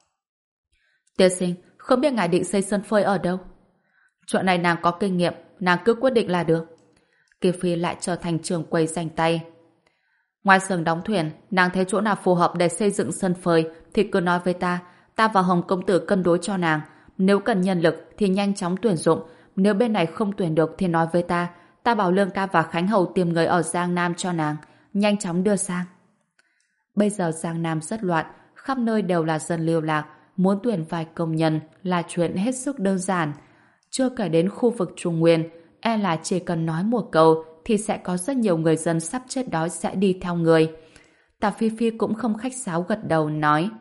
Tiên sinh, không biết ngài định xây sân phơi ở đâu? Chuyện này nàng có kinh nghiệm, nàng cứ quyết định là được. Kim Phi lại trở thành trưởng quầy rảnh tay. Ngoài xưởng đóng thuyền, nàng thấy chỗ nào phù hợp để xây dựng sân phơi thì cứ nói với ta, ta và Hồng công tử cân đối cho nàng. Nếu cần nhân lực thì nhanh chóng tuyển dụng, nếu bên này không tuyển được thì nói với ta, ta bảo Lương ca và Khánh Hầu tìm người ở Giang Nam cho nàng, nhanh chóng đưa sang. Bây giờ Giang Nam rất loạn, khắp nơi đều là dân lưu lạc, muốn tuyển vài công nhân là chuyện hết sức đơn giản. Chưa kể đến khu vực Trung Nguyên, e là chỉ cần nói một câu thì sẽ có rất nhiều người dân sắp chết đói sẽ đi theo người. Tả Phi Phi cũng không khách sáo gật đầu nói: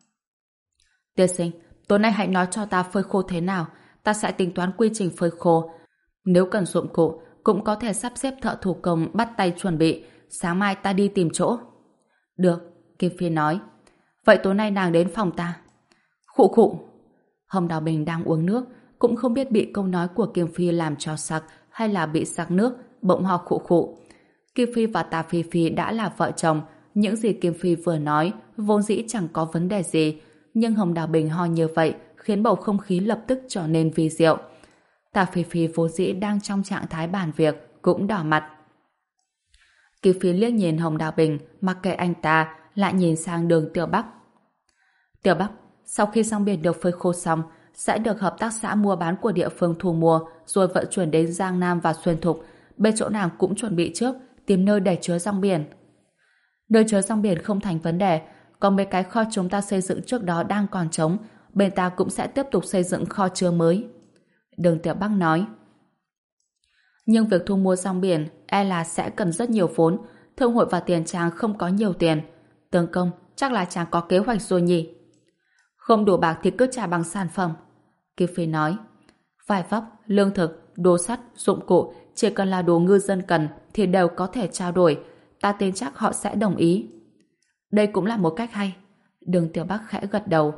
Tiên sinh, tối nay hãy nói cho ta phơi khô thế nào, ta sẽ tính toán quy trình phơi khô. Nếu cần dụng cụ, cũng có thể sắp xếp thợ thủ công bắt tay chuẩn bị, sáng mai ta đi tìm chỗ. Được, Kim Phi nói. Vậy tối nay nàng đến phòng ta. Khụ khụ. Hồng Đào Bình đang uống nước, cũng không biết bị câu nói của Kim Phi làm cho sặc hay là bị sặc nước, bỗng ho khụ khụ. Kim Phi và Tả Phi Phi đã là vợ chồng, những gì Kim Phi vừa nói vốn dĩ chẳng có vấn đề gì, nhưng Hồng Đào Bình ho như vậy khiến bầu không khí lập tức trở nên vi diệu. Tả Phi Phi vốn dĩ đang trong trạng thái bàn việc cũng đỏ mặt. Kim Phi liếc nhìn Hồng Đào Bình, mặc kệ anh ta, lại nhìn sang Đường Tiểu Bắc. Tiểu Bắc, sau khi rong biển được phơi khô xong, sẽ được hợp tác xã mua bán của địa phương thu mua, rồi vận chuyển đến Giang Nam và Xuyên Thục. Bên chỗ nàng cũng chuẩn bị trước, tìm nơi để chứa rong biển. Nơi chứa rong biển không thành vấn đề, còn mấy cái kho chúng ta xây dựng trước đó đang còn trống, bên ta cũng sẽ tiếp tục xây dựng kho chứa mới. Đường Tiểu Bắc nói. Nhưng việc thu mua rong biển e là sẽ cần rất nhiều vốn, thương hội và tiền chàng không có nhiều tiền. Tướng công, chắc là chàng có kế hoạch rồi nhỉ? Không đủ bạc thì cứ trả bằng sản phẩm. Kim Phi nói. Vải vóc, lương thực, đồ sắt, dụng cụ, chỉ cần là đồ ngư dân cần thì đều có thể trao đổi. Ta tin chắc họ sẽ đồng ý. Đây cũng là một cách hay. Đường Tiểu Bắc khẽ gật đầu.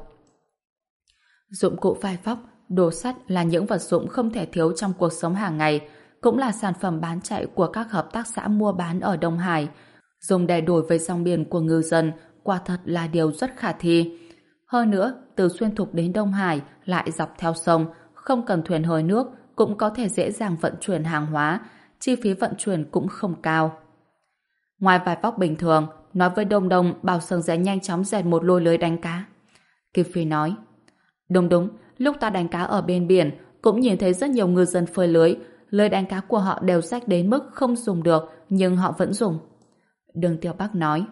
Dụng cụ vải vóc, đồ sắt là những vật dụng không thể thiếu trong cuộc sống hàng ngày, cũng là sản phẩm bán chạy của các hợp tác xã mua bán ở Đông Hải. Dùng để đổi với rong biển của ngư dân quả thật là điều rất khả thi. Hơn nữa, từ Xuyên Thục đến Đông Hải lại dọc theo sông, không cần thuyền hơi nước, cũng có thể dễ dàng vận chuyển hàng hóa, chi phí vận chuyển cũng không cao. Ngoài vải vóc bình thường, nói với Đông Đông bảo Sương sẽ nhanh chóng dệt một lôi lưới đánh cá. Kim Phi nói. Đúng đúng, lúc ta đánh cá ở bên biển, cũng nhìn thấy rất nhiều ngư dân phơi lưới, lưới đánh cá của họ đều rách đến mức không dùng được, nhưng họ vẫn dùng. Đường Tiểu Bắc nói.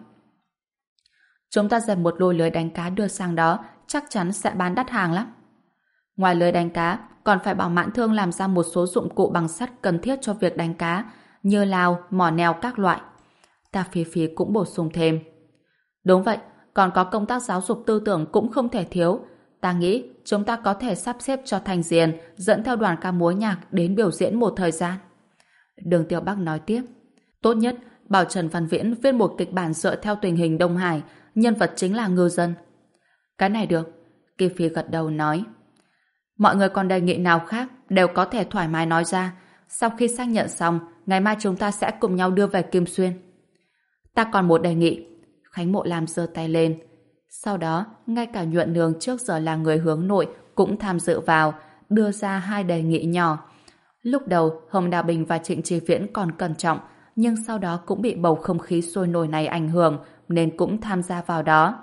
Chúng ta dần một đôi lưới đánh cá đưa sang đó, chắc chắn sẽ bán đắt hàng lắm. Ngoài lưới đánh cá, còn phải bảo Mãn Thương làm ra một số dụng cụ bằng sắt cần thiết cho việc đánh cá, như lao, mỏ neo các loại. Ta Phi Phi cũng bổ sung thêm. Đúng vậy, còn có công tác giáo dục tư tưởng cũng không thể thiếu. Ta nghĩ chúng ta có thể sắp xếp cho Thành Diền dẫn theo đoàn ca múa nhạc đến biểu diễn một thời gian. Đường Tiểu Bắc nói tiếp. Tốt nhất, bảo Trần Văn Viễn viết một kịch bản dựa theo tình hình Đông Hải, nhân vật chính là ngư dân. Cái này được. Kim Phi gật đầu nói. Mọi người còn đề nghị nào khác đều có thể thoải mái nói ra. Sau khi xác nhận xong, ngày mai chúng ta sẽ cùng nhau đưa về Kim Xuyên. Ta còn một đề nghị. Khánh Mộ Lam giơ tay lên. Sau đó, ngay cả Nhuận Nương trước giờ là người hướng nội cũng tham dự vào, đưa ra hai đề nghị nhỏ. Lúc đầu, Hồng Đào Bình và Trịnh Chi Viễn còn cẩn trọng, nhưng sau đó cũng bị bầu không khí sôi nổi này ảnh hưởng, nên cũng tham gia vào đó.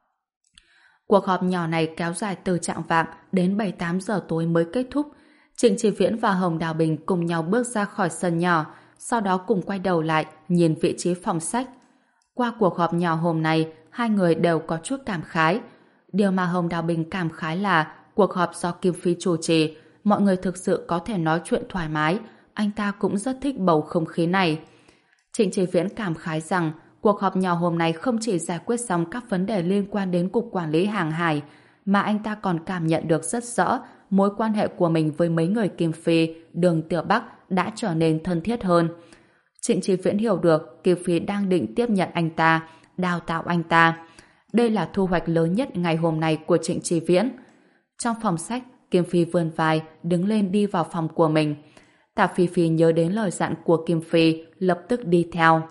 Cuộc họp nhỏ này kéo dài từ chạng vạng đến bảy tám giờ tối mới kết thúc. Trịnh Chi Viễn và Hồng Đào Bình cùng nhau bước ra khỏi sân nhỏ, sau đó cùng quay đầu lại nhìn vị trí phòng sách. Qua cuộc họp nhỏ hôm nay, hai người đều có chút cảm khái. Điều mà Hồng Đào Bình cảm khái là cuộc họp do Kim Phi chủ trì, mọi người thực sự có thể nói chuyện thoải mái, anh ta cũng rất thích bầu không khí này. Trịnh Chi Viễn cảm khái rằng cuộc họp nhỏ hôm nay không chỉ giải quyết xong các vấn đề liên quan đến Cục Quản lý Hàng hải, mà anh ta còn cảm nhận được rất rõ mối quan hệ của mình với mấy người Kim Phi, Đường Tiểu Bắc đã trở nên thân thiết hơn. Trịnh Chi Viễn hiểu được Kim Phi đang định tiếp nhận anh ta, đào tạo anh ta. Đây là thu hoạch lớn nhất ngày hôm nay của Trịnh Chi Viễn. Trong phòng sách, Kim Phi vươn vai, đứng lên đi vào phòng của mình. Tạ Phi Phi nhớ đến lời dặn của Kim Phi, lập tức đi theo.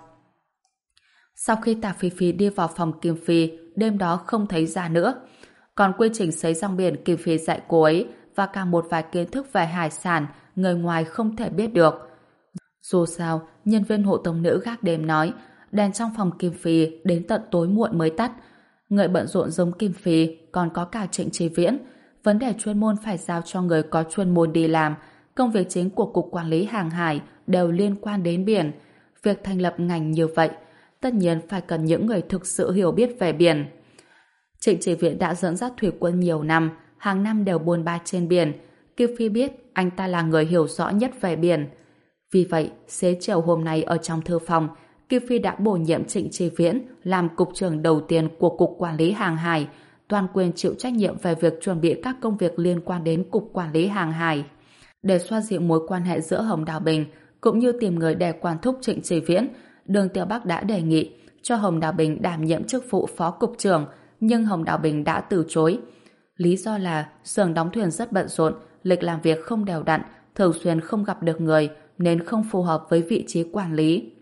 Sau khi Tạ Phi Phi đi vào phòng Kim Phi, đêm đó không thấy ra nữa. Còn quy trình sấy rong biển Kim Phi dạy cô ấy và cả một vài kiến thức về hải sản, người ngoài không thể biết được. Dù sao, nhân viên hộ tống nữ gác đêm nói, đèn trong phòng Kim Phi đến tận tối muộn mới tắt. Người bận rộn giống Kim Phi còn có cả Trịnh Chi Viễn. Vấn đề chuyên môn phải giao cho người có chuyên môn đi làm. Công việc chính của Cục Quản lý Hàng hải đều liên quan đến biển. Việc thành lập ngành như vậy, tất nhiên phải cần những người thực sự hiểu biết về biển. Trịnh Chi Viễn đã dẫn dắt thủy quân nhiều năm, hàng năm đều buôn ba trên biển. Kim Phi biết anh ta là người hiểu rõ nhất về biển. Vì vậy, xế chiều hôm nay ở trong thư phòng, Kim Phi đã bổ nhiệm Trịnh Chi Viễn làm cục trưởng đầu tiên của Cục Quản lý Hàng hải, toàn quyền chịu trách nhiệm về việc chuẩn bị các công việc liên quan đến Cục Quản lý Hàng hải. Để xoa dịu mối quan hệ giữa Hồng Đào Bình cũng như tìm người để quản thúc Trịnh Chi Viễn, Đường Tiểu Bắc đã đề nghị cho Hồng Đào Bình đảm nhiệm chức vụ phó cục trưởng, nhưng Hồng Đào Bình đã từ chối. Lý do là xưởng đóng thuyền rất bận rộn, lịch làm việc không đều đặn, thường xuyên không gặp được người nên không phù hợp với vị trí quản lý.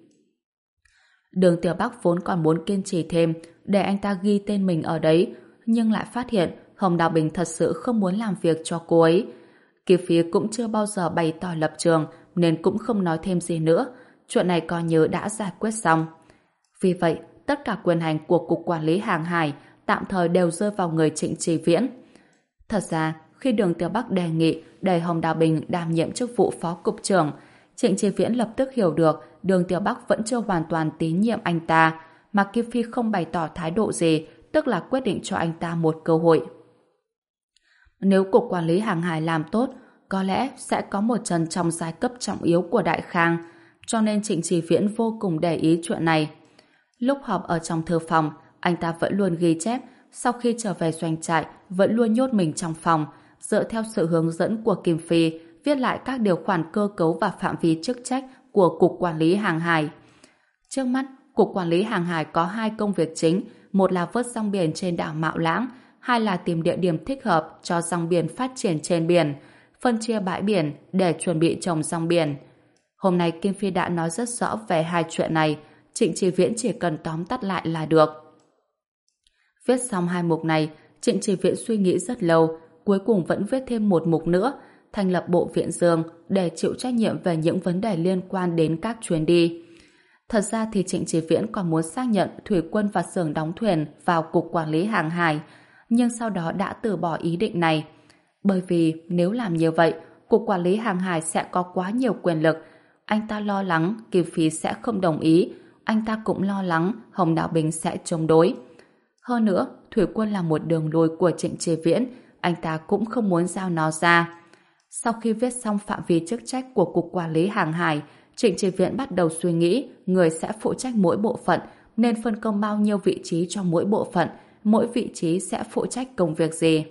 Đường Tiểu Bắc vốn còn muốn kiên trì thêm để anh ta ghi tên mình ở đấy, nhưng lại phát hiện Hồng Đào Bình thật sự không muốn làm việc cho cô ấy. Kim Phi cũng chưa bao giờ bày tỏ lập trường nên cũng không nói thêm gì nữa. Chuyện này coi như đã giải quyết xong. Vì vậy, tất cả quyền hành của Cục Quản lý Hàng hải tạm thời đều rơi vào người Trịnh Chi Viễn. Thật ra, khi Đường Tiểu Bắc đề nghị để Hồng Đào Bình đảm nhiệm chức vụ phó cục trưởng, Trịnh Chi Viễn lập tức hiểu được Đường Tiểu Bắc vẫn chưa hoàn toàn tín nhiệm anh ta, mà Kim Phi không bày tỏ thái độ gì, tức là quyết định cho anh ta một cơ hội. Nếu Cục Quản lý Hàng hải làm tốt, có lẽ sẽ có một chân trong giai cấp trọng yếu của Đại Khang, cho nên Trịnh Chi Viễn vô cùng để ý chuyện này. Lúc họp ở trong thư phòng, anh ta vẫn luôn ghi chép, sau khi trở về doanh trại vẫn luôn nhốt mình trong phòng, dựa theo sự hướng dẫn của Kim Phi, viết lại các điều khoản cơ cấu và phạm vi chức trách của Cục Quản lý Hàng hải. Trước mắt, Cục Quản lý Hàng hải có hai công việc chính, một là vớt rong biển trên đảo Mạo Lãng, hai là tìm địa điểm thích hợp cho rong biển phát triển trên biển, phân chia bãi biển để chuẩn bị trồng rong biển. Hôm nay Kim Phi đã nói rất rõ về hai chuyện này, Trịnh Chi Viễn chỉ cần tóm tắt lại là được. Viết xong hai mục này, Trịnh Chi Viễn suy nghĩ rất lâu, cuối cùng vẫn viết thêm một mục nữa, thành lập Bộ Viện Dương để chịu trách nhiệm về những vấn đề liên quan đến các chuyến đi. Thật ra thì Trịnh Chi Viễn còn muốn xác nhận thủy quân và xưởng đóng thuyền vào Cục Quản lý Hàng hải, nhưng sau đó đã từ bỏ ý định này. Bởi vì nếu làm như vậy, Cục Quản lý Hàng hải sẽ có quá nhiều quyền lực. Anh ta lo lắng Kim Phi sẽ không đồng ý. anh ta cũng lo lắng Hồng Đạo Bình sẽ chống đối. Hơn nữa, thủy quân là một đường đôi của Trịnh Chí Viễn, anh ta cũng không muốn giao nó ra. Sau khi viết xong phạm vi chức trách của Cục Quản lý Hàng hải, Trịnh Chí Viễn bắt đầu suy nghĩ người sẽ phụ trách mỗi bộ phận, nên phân công bao nhiêu vị trí cho mỗi bộ phận, mỗi vị trí sẽ phụ trách công việc gì.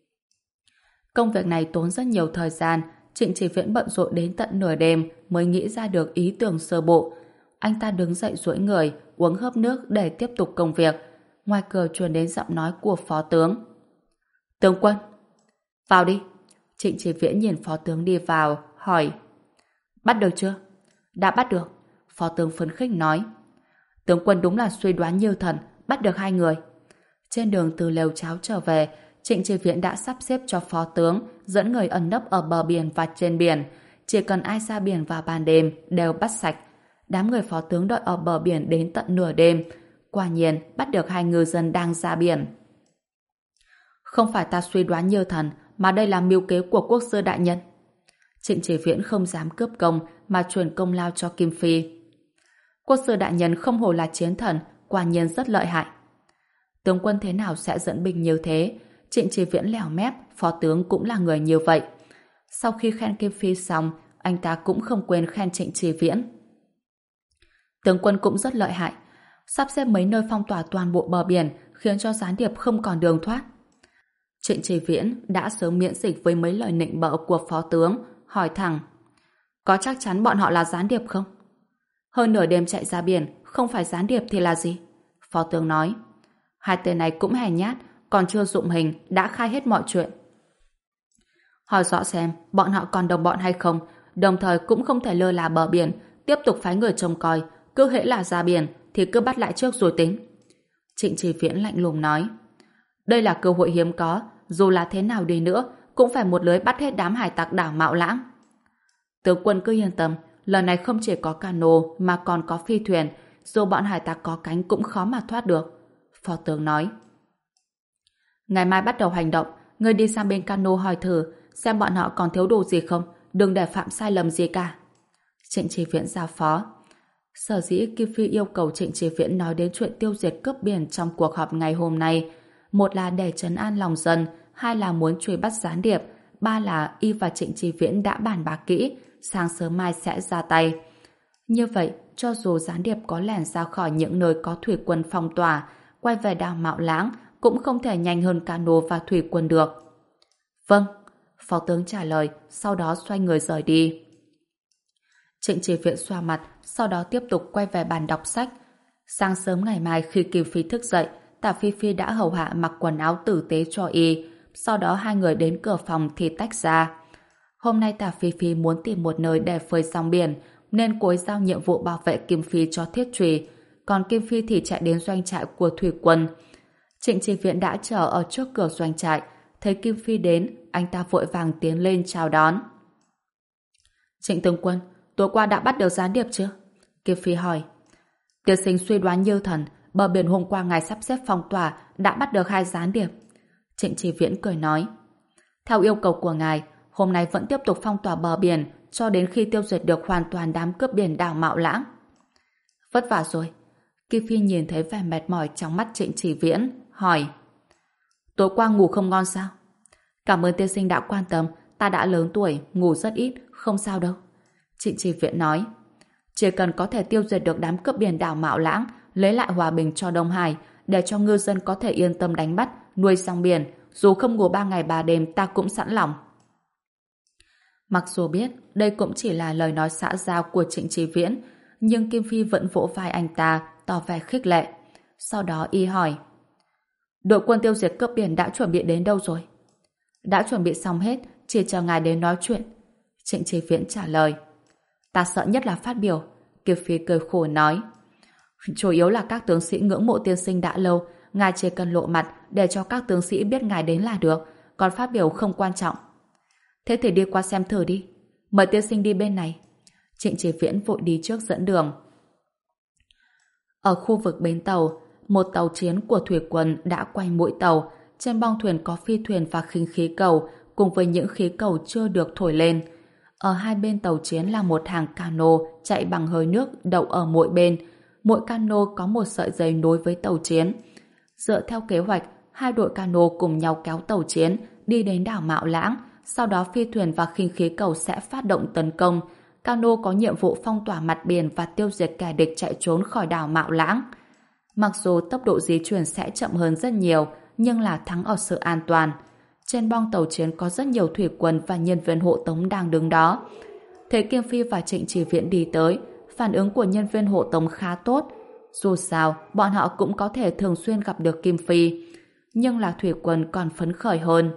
Công việc này tốn rất nhiều thời gian, Trịnh Chí Viễn bận rộn đến tận nửa đêm mới nghĩ ra được ý tưởng sơ bộ. Anh ta đứng dậy duỗi người, uống hớp nước để tiếp tục công việc. Ngoài cửa truyền đến giọng nói của phó tướng. Tướng quân, vào đi. Trịnh Chí Viễn nhìn phó tướng đi vào, hỏi. Bắt được chưa? Đã bắt được. Phó tướng phấn khích nói. Tướng quân đúng là suy đoán như thần, bắt được hai người. Trên đường từ lều cháo trở về, Trịnh Chí Viễn đã sắp xếp cho phó tướng dẫn người ẩn nấp ở bờ biển và trên biển. Chỉ cần ai ra biển vào ban đêm đều bắt sạch. Đám người phó tướng đợi ở bờ biển đến tận nửa đêm. Quả nhiên bắt được hai ngư dân đang ra biển. Không phải ta suy đoán như thần, mà đây là mưu kế của quốc sư đại nhân. Trịnh Chí Viễn không dám cướp công mà truyền công lao cho Kim Phi. Quốc sư đại nhân không hổ là chiến thần, quả nhiên rất lợi hại. Tướng quân thế nào sẽ dẫn binh như thế? Trịnh Chí Viễn lèo mép, phó tướng cũng là người như vậy. Sau khi khen Kim Phi xong, anh ta cũng không quên khen Trịnh Chí Viễn. Tướng quân cũng rất lợi hại, sắp xếp mấy nơi phong tỏa toàn bộ bờ biển, khiến cho gián điệp không còn đường thoát. Trịnh Chí Viễn đã sớm miễn dịch với mấy lời nịnh bợ của phó tướng, hỏi thẳng. Có chắc chắn bọn họ là gián điệp không? Hơn nửa đêm chạy ra biển, không phải gián điệp thì là gì? Phó tướng nói. Hai tên này cũng hèn nhát, còn chưa dụng hình, đã khai hết mọi chuyện. Hỏi rõ xem, bọn họ còn đồng bọn hay không, đồng thời cũng không thể lơ là bờ biển, tiếp tục phái người trông coi, cứ hễ là ra biển, thì cứ bắt lại trước rồi tính. Trịnh Chí Viễn lạnh lùng nói. Đây là cơ hội hiếm có, dù là thế nào đi nữa, cũng phải một lưới bắt hết đám hải tặc đảo Mạo Lãng. Tướng quân cứ yên tâm, lần này không chỉ có cano mà còn có phi thuyền, dù bọn hải tặc có cánh cũng khó mà thoát được. Phó tướng nói. Ngày mai bắt đầu hành động, ngươi đi sang bên cano hỏi thử, xem bọn họ còn thiếu đồ gì không, đừng để phạm sai lầm gì cả. Trịnh Chí Viễn giao phó. Sở dĩ Kim Phi yêu cầu Trịnh Chí Viễn nói đến chuyện tiêu diệt cướp biển trong cuộc họp ngày hôm nay, một là để trấn an lòng dân, hai là muốn truy bắt gián điệp, ba là y và Trịnh Chí Viễn đã bàn bạc kỹ, sáng sớm mai sẽ ra tay. Như vậy, cho dù gián điệp có lẻn ra khỏi những nơi có thủy quân phong tỏa, quay về đảo Mạo Lãng, cũng không thể nhanh hơn cano và thủy quân được. Vâng, phó tướng trả lời, sau đó xoay người rời đi. Trịnh Chí Viễn xoa mặt, sau đó tiếp tục quay về bàn đọc sách. Sáng sớm ngày mai khi Kim Phi thức dậy, Tả Phi Phi đã hầu hạ mặc quần áo tử tế cho y, sau đó hai người đến cửa phòng thì tách ra. Hôm nay Tả Phi Phi muốn tìm một nơi để phơi sóng biển, nên cô ấy giao nhiệm vụ bảo vệ Kim Phi cho Thiết Trùy, còn Kim Phi thì chạy đến doanh trại của thủy quân. Trịnh Chí Viễn đã chờ ở trước cửa doanh trại, thấy Kim Phi đến, anh ta vội vàng tiến lên chào đón. Trịnh tướng quân, tối qua đã bắt được gián điệp chưa? Kim Phi hỏi. Tiên sinh suy đoán như thần, bờ biển hôm qua ngài sắp xếp phong tỏa đã bắt được hai gián điệp. Trịnh Chí Viễn cười nói. Theo yêu cầu của ngài, hôm nay vẫn tiếp tục phong tỏa bờ biển cho đến khi tiêu diệt được hoàn toàn đám cướp biển đảo Mạo Lãng. Vất vả rồi. Kim Phi nhìn thấy vẻ mệt mỏi trong mắt Trịnh Chí Viễn, hỏi. Tối qua ngủ không ngon sao? Cảm ơn tiên sinh đã quan tâm, ta đã lớn tuổi, ngủ rất ít, không sao đâu. Trịnh Chí Viễn nói. Chỉ cần có thể tiêu diệt được đám cướp biển đảo Mạo Lãng, lấy lại hòa bình cho Đông Hải, để cho ngư dân có thể yên tâm đánh bắt, nuôi song biển, dù không ngủ ba ngày ba đêm ta cũng sẵn lòng. Mặc dù biết đây cũng chỉ là lời nói xã giao của Trịnh Chí Viễn, nhưng Kim Phi vẫn vỗ vai anh ta, tỏ vẻ khích lệ. Sau đó y hỏi. Đội quân tiêu diệt cướp biển đã chuẩn bị đến đâu rồi? Đã chuẩn bị xong hết, chỉ chờ ngài đến nói chuyện. Trịnh Chí Viễn trả lời. Ta sợ nhất là phát biểu. Kim Phi cười khổ nói. Chủ yếu là các tướng sĩ ngưỡng mộ tiên sinh đã lâu, ngài chỉ cần lộ mặt để cho các tướng sĩ biết ngài đến là được, còn phát biểu không quan trọng. Thế thì đi qua xem thử đi. Mời tiên sinh đi bên này. Trịnh Chí Viễn vội đi trước dẫn đường. Ở khu vực bến tàu, một tàu chiến của thủy quân đã quay mũi tàu. Trên bong thuyền có phi thuyền và khinh khí cầu, cùng với những khí cầu chưa được thổi lên. Ở hai bên tàu chiến là một hàng cano chạy bằng hơi nước đậu ở mỗi bên. mỗi cano có một sợi dây nối với tàu chiến. Dựa theo kế hoạch, hai đội cano cùng nhau kéo tàu chiến đi đến đảo Mạo Lãng, sau đó phi thuyền và khinh khí cầu sẽ phát động tấn công. Cano có nhiệm vụ phong tỏa mặt biển và tiêu diệt kẻ địch chạy trốn khỏi đảo Mạo Lãng. Mặc dù tốc độ di chuyển sẽ chậm hơn rất nhiều, nhưng là thắng ở sự an toàn. Trên bong tàu chiến có rất nhiều thủy quân và nhân viên hộ tống đang đứng đó. Thấy Kim Phi và Trịnh Chỉ Viễn đi tới, phản ứng của nhân viên hộ tống khá tốt. Dù sao, bọn họ cũng có thể thường xuyên gặp được Kim Phi. Nhưng là thủy quân còn phấn khởi hơn.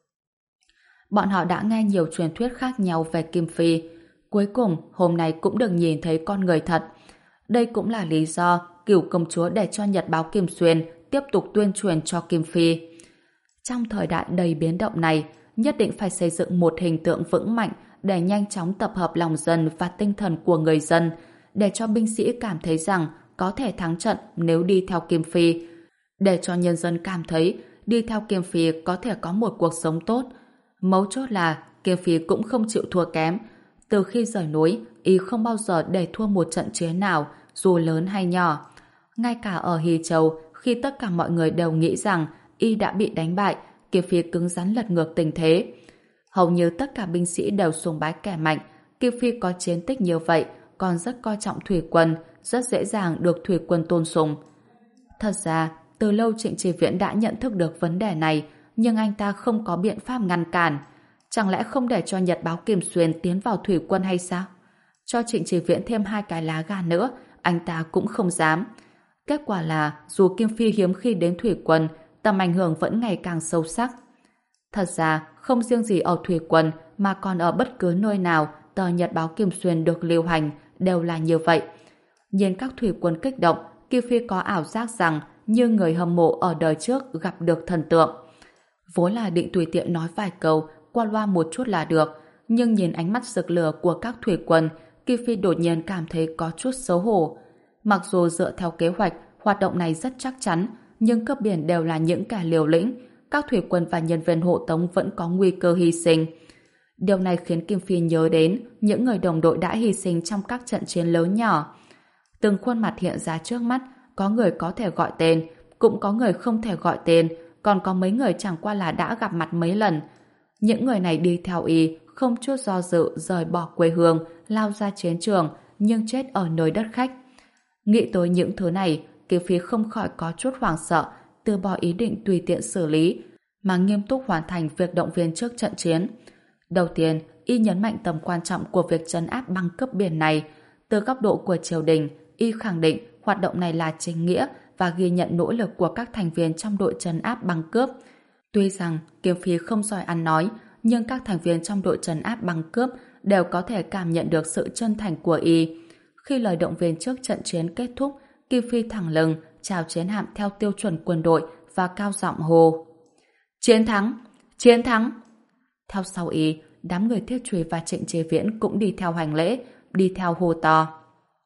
Bọn họ đã nghe nhiều truyền thuyết khác nhau về Kim Phi. Cuối cùng, hôm nay cũng được nhìn thấy con người thật. Đây cũng là lý do Cửu công chúa để cho Nhật báo Kim Xuyên tiếp tục tuyên truyền cho Kim Phi. Trong thời đại đầy biến động này, nhất định phải xây dựng một hình tượng vững mạnh để nhanh chóng tập hợp lòng dân và tinh thần của người dân, để cho binh sĩ cảm thấy rằng có thể thắng trận nếu đi theo Kim Phi, để cho nhân dân cảm thấy đi theo Kim Phi có thể có một cuộc sống tốt. Mấu chốt là Kim Phi cũng không chịu thua kém. Từ khi rời núi, y không bao giờ để thua một trận chiến nào, dù lớn hay nhỏ. Ngay cả ở Hy Châu, khi tất cả mọi người đều nghĩ rằng y đã bị đánh bại, Kim Phi cứng rắn lật ngược tình thế. Hầu như tất cả binh sĩ đều sùng bái kẻ mạnh. Kim Phi có chiến tích như vậy, còn rất coi trọng thủy quân, rất dễ dàng được thủy quân tôn sùng. Thật ra, từ lâu Trịnh Chỉ Viễn đã nhận thức được vấn đề này, nhưng anh ta không có biện pháp ngăn cản. Chẳng lẽ không để cho Nhật báo Kim Xuyên tiến vào thủy quân hay sao? Cho Trịnh Chỉ Viễn thêm hai cái lá gan nữa, anh ta cũng không dám. Kết quả là, dù Kim Phi hiếm khi đến thủy quân, tầm ảnh hưởng vẫn ngày càng sâu sắc. Thật ra, không riêng gì ở thủy quân, mà còn ở bất cứ nơi nào tờ Nhật báo Kim Xuyên được lưu hành, đều là như vậy. Nhìn các thủy quân kích động, Kim Phi có ảo giác rằng như người hâm mộ ở đời trước gặp được thần tượng. Vốn là định tùy tiện nói vài câu, qua loa một chút là được, nhưng nhìn ánh mắt rực lửa của các thủy quân, Kim Phi đột nhiên cảm thấy có chút xấu hổ. Mặc dù dựa theo kế hoạch, hoạt động này rất chắc chắn, nhưng cướp biển đều là những kẻ liều lĩnh, các thủy quân và nhân viên hộ tống vẫn có nguy cơ hy sinh. Điều này khiến Kim Phi nhớ đến những người đồng đội đã hy sinh trong các trận chiến lớn nhỏ. Từng khuôn mặt hiện ra trước mắt, có người có thể gọi tên, cũng có người không thể gọi tên, còn có mấy người chẳng qua là đã gặp mặt mấy lần. Những người này đi theo y, không chút do dự rời bỏ quê hương, lao ra chiến trường, nhưng chết ở nơi đất khách. Nghĩ tới những thứ này, Kim Phi không khỏi có chút hoảng sợ, từ bỏ ý định tùy tiện xử lý, mà nghiêm túc hoàn thành việc động viên trước trận chiến. Đầu tiên, y nhấn mạnh tầm quan trọng của việc trấn áp băng cướp biển này. Từ góc độ của triều đình, y khẳng định hoạt động này là chính nghĩa và ghi nhận nỗ lực của các thành viên trong đội trấn áp băng cướp. Tuy rằng Kim Phi không giỏi ăn nói, nhưng các thành viên trong đội trấn áp băng cướp đều có thể cảm nhận được sự chân thành của y. Khi lời động viên trước trận chiến kết thúc, Kim Phi thẳng lưng, chào chiến hạm theo tiêu chuẩn quân đội và cao giọng hô: Chiến thắng! Chiến thắng! Theo sau y, đám người Thiết Trùy và Trịnh Chế Viễn cũng đi theo hành lễ, đi theo hô to: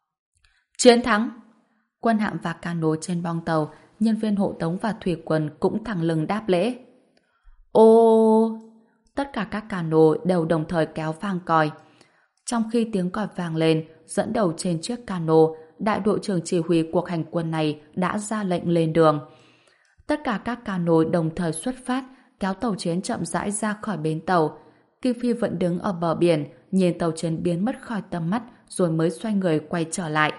Chiến thắng! Quân hạm và cano trên bong tàu, nhân viên hộ tống và thủy quân cũng thẳng lưng đáp lễ. Ô! Tất cả các cano đều đồng thời kéo vang còi. Trong khi tiếng còi vang lên, dẫn đầu trên chiếc cano, đại đội trưởng chỉ huy cuộc hành quân này đã ra lệnh lên đường. Tất cả các cano đồng thời xuất phát, kéo tàu chiến chậm rãi ra khỏi bến tàu. Kim Phi vẫn đứng ở bờ biển, nhìn tàu chiến biến mất khỏi tầm mắt, rồi mới xoay người quay trở lại.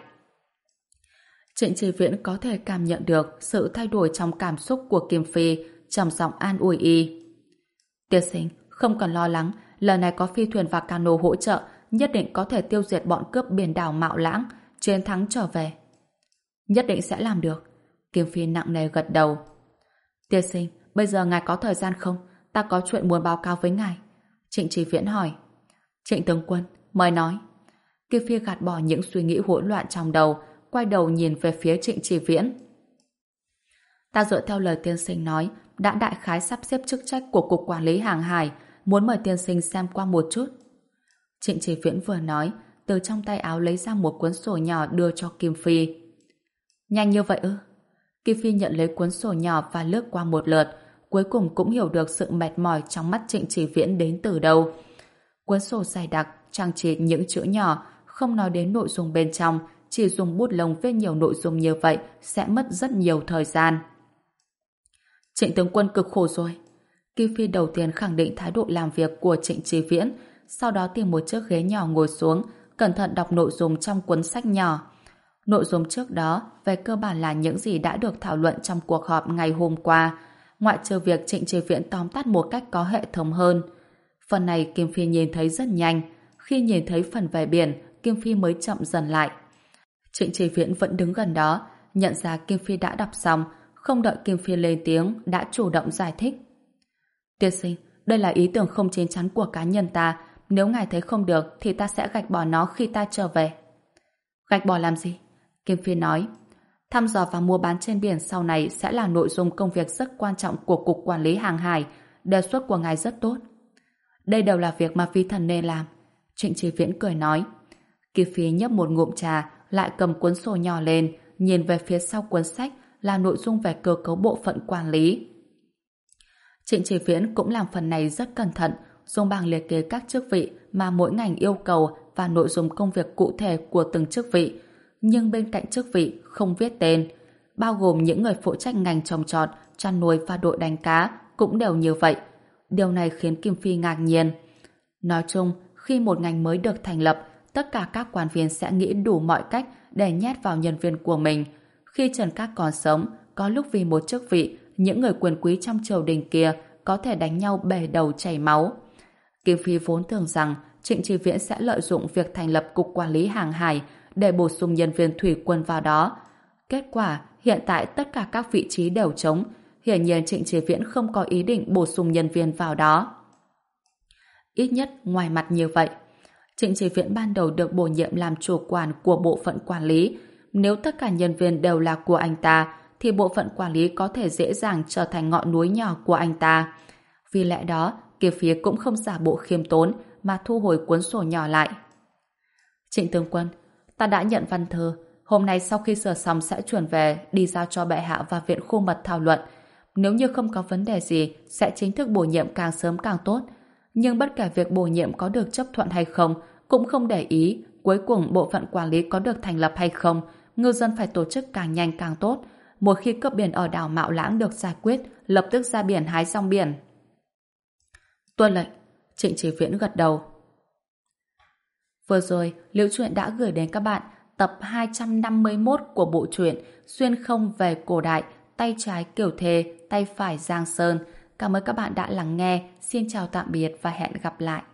Trịnh Chỉ Viễn có thể cảm nhận được sự thay đổi trong cảm xúc của Kim Phi, trầm giọng an ủi y. Tiên sinh, không cần lo lắng, lần này có phi thuyền và cano hỗ trợ, nhất định có thể tiêu diệt bọn cướp biển đảo Mạo Lãng, chiến thắng trở về. Nhất định sẽ làm được. Kim Phi nặng nề gật đầu. Tiên sinh, bây giờ ngài có thời gian không? Ta có chuyện muốn báo cáo với ngài. Trịnh Chỉ Viễn hỏi. Trịnh tướng quân, mời nói. Kim Phi gạt bỏ những suy nghĩ hỗn loạn trong đầu, quay đầu nhìn về phía Trịnh Chỉ Viễn. Ta dựa theo lời tiên sinh nói, đã đại khái sắp xếp chức trách của Cục Quản lý Hàng hải, muốn mời tiên sinh xem qua một chút. Trịnh Chỉ Viễn vừa nói, từ trong tay áo lấy ra một cuốn sổ nhỏ đưa cho Kim Phi. Nhanh như vậy ư? Kim Phi nhận lấy cuốn sổ nhỏ và lướt qua một lượt, cuối cùng cũng hiểu được sự mệt mỏi trong mắt Trịnh Chỉ Viễn đến từ đâu. Cuốn sổ dày đặc, trang trí những chữ nhỏ, không nói đến nội dung bên trong, chỉ dùng bút lông viết nhiều nội dung như vậy sẽ mất rất nhiều thời gian. Trịnh tướng quân cực khổ rồi. Kim Phi đầu tiên khẳng định thái độ làm việc của Trịnh Chí Viễn, sau đó tìm một chiếc ghế nhỏ ngồi xuống, cẩn thận đọc nội dung trong cuốn sách nhỏ. Nội dung trước đó về cơ bản là những gì đã được thảo luận trong cuộc họp ngày hôm qua, ngoại trừ việc Trịnh Chí Viễn tóm tắt một cách có hệ thống hơn. Phần này Kim Phi nhìn thấy rất nhanh. Khi nhìn thấy phần về biển, Kim Phi mới chậm dần lại. Trịnh Chí Viễn vẫn đứng gần đó, nhận ra Kim Phi đã đọc xong, không đợi Kim Phi lên tiếng, đã chủ động giải thích. Tiên sinh, đây là ý tưởng không chín chắn của cá nhân ta. Nếu ngài thấy không được, thì ta sẽ gạch bỏ nó khi ta trở về. Gạch bỏ làm gì? Kim Phi nói. Thăm dò và mua bán trên biển sau này sẽ là nội dung công việc rất quan trọng của Cục Quản lý Hàng hải. Đề xuất của ngài rất tốt. Đây đều là việc mà vi thần nên làm. Trịnh Chí Viễn cười nói. Kim Phi nhấp một ngụm trà, lại cầm cuốn sổ nhỏ lên, nhìn về phía sau cuốn sách là nội dung về cơ cấu bộ phận quản lý. Trịnh Chí Viễn cũng làm phần này rất cẩn thận, dùng bảng liệt kê các chức vị mà mỗi ngành yêu cầu và nội dung công việc cụ thể của từng chức vị, nhưng bên cạnh chức vị không viết tên, bao gồm những người phụ trách ngành trồng trọt, chăn nuôi và đội đánh cá cũng đều như vậy. Điều này khiến Kim Phi ngạc nhiên. Nói chung, khi một ngành mới được thành lập, tất cả các quan viên sẽ nghĩ đủ mọi cách để nhét vào nhân viên của mình. Khi Trần Các còn sống, có lúc vì một chức vị, những người quyền quý trong triều đình kia có thể đánh nhau bể đầu chảy máu. Kim Phi vốn tưởng rằng Trịnh Chí Viễn sẽ lợi dụng việc thành lập Cục Quản lý Hàng hải để bổ sung nhân viên thủy quân vào đó. Kết quả, hiện tại tất cả các vị trí đều trống. Hiển nhiên Trịnh Chí Viễn không có ý định bổ sung nhân viên vào đó. Ít nhất ngoài mặt như vậy. Trịnh Chí Viễn ban đầu được bổ nhiệm làm chủ quản của bộ phận quản lý. Nếu tất cả nhân viên đều là của anh ta, thì bộ phận quản lý có thể dễ dàng trở thành ngọn núi nhỏ của anh ta. Vì lẽ đó, Kim Phi cũng không giả bộ khiêm tốn mà thu hồi cuốn sổ nhỏ lại. Trịnh tướng quân, ta đã nhận văn thư. Hôm nay sau khi sửa xong sẽ chuyển về đi giao cho bệ hạ và viện khu mật thảo luận. Nếu như không có vấn đề gì, sẽ chính thức bổ nhiệm càng sớm càng tốt. Nhưng bất kể việc bổ nhiệm có được chấp thuận hay không, cũng không để ý. Cuối cùng bộ phận quản lý có được thành lập hay không, ngư dân phải tổ chức càng nhanh càng tốt. Một khi cướp biển ở đảo Mạo Lãng được giải quyết, lập tức ra biển hái rong biển. Tuân lệnh. Trịnh Chí Viễn gật đầu. Vừa rồi, Liễu Chuyện đã gửi đến các bạn tập hai trăm năm mươi mốt của bộ truyện Xuyên không về cổ đại, tay trái Kiều Thề, tay phải Giang Sơn. Cảm ơn các bạn đã lắng nghe. Xin chào tạm biệt và hẹn gặp lại.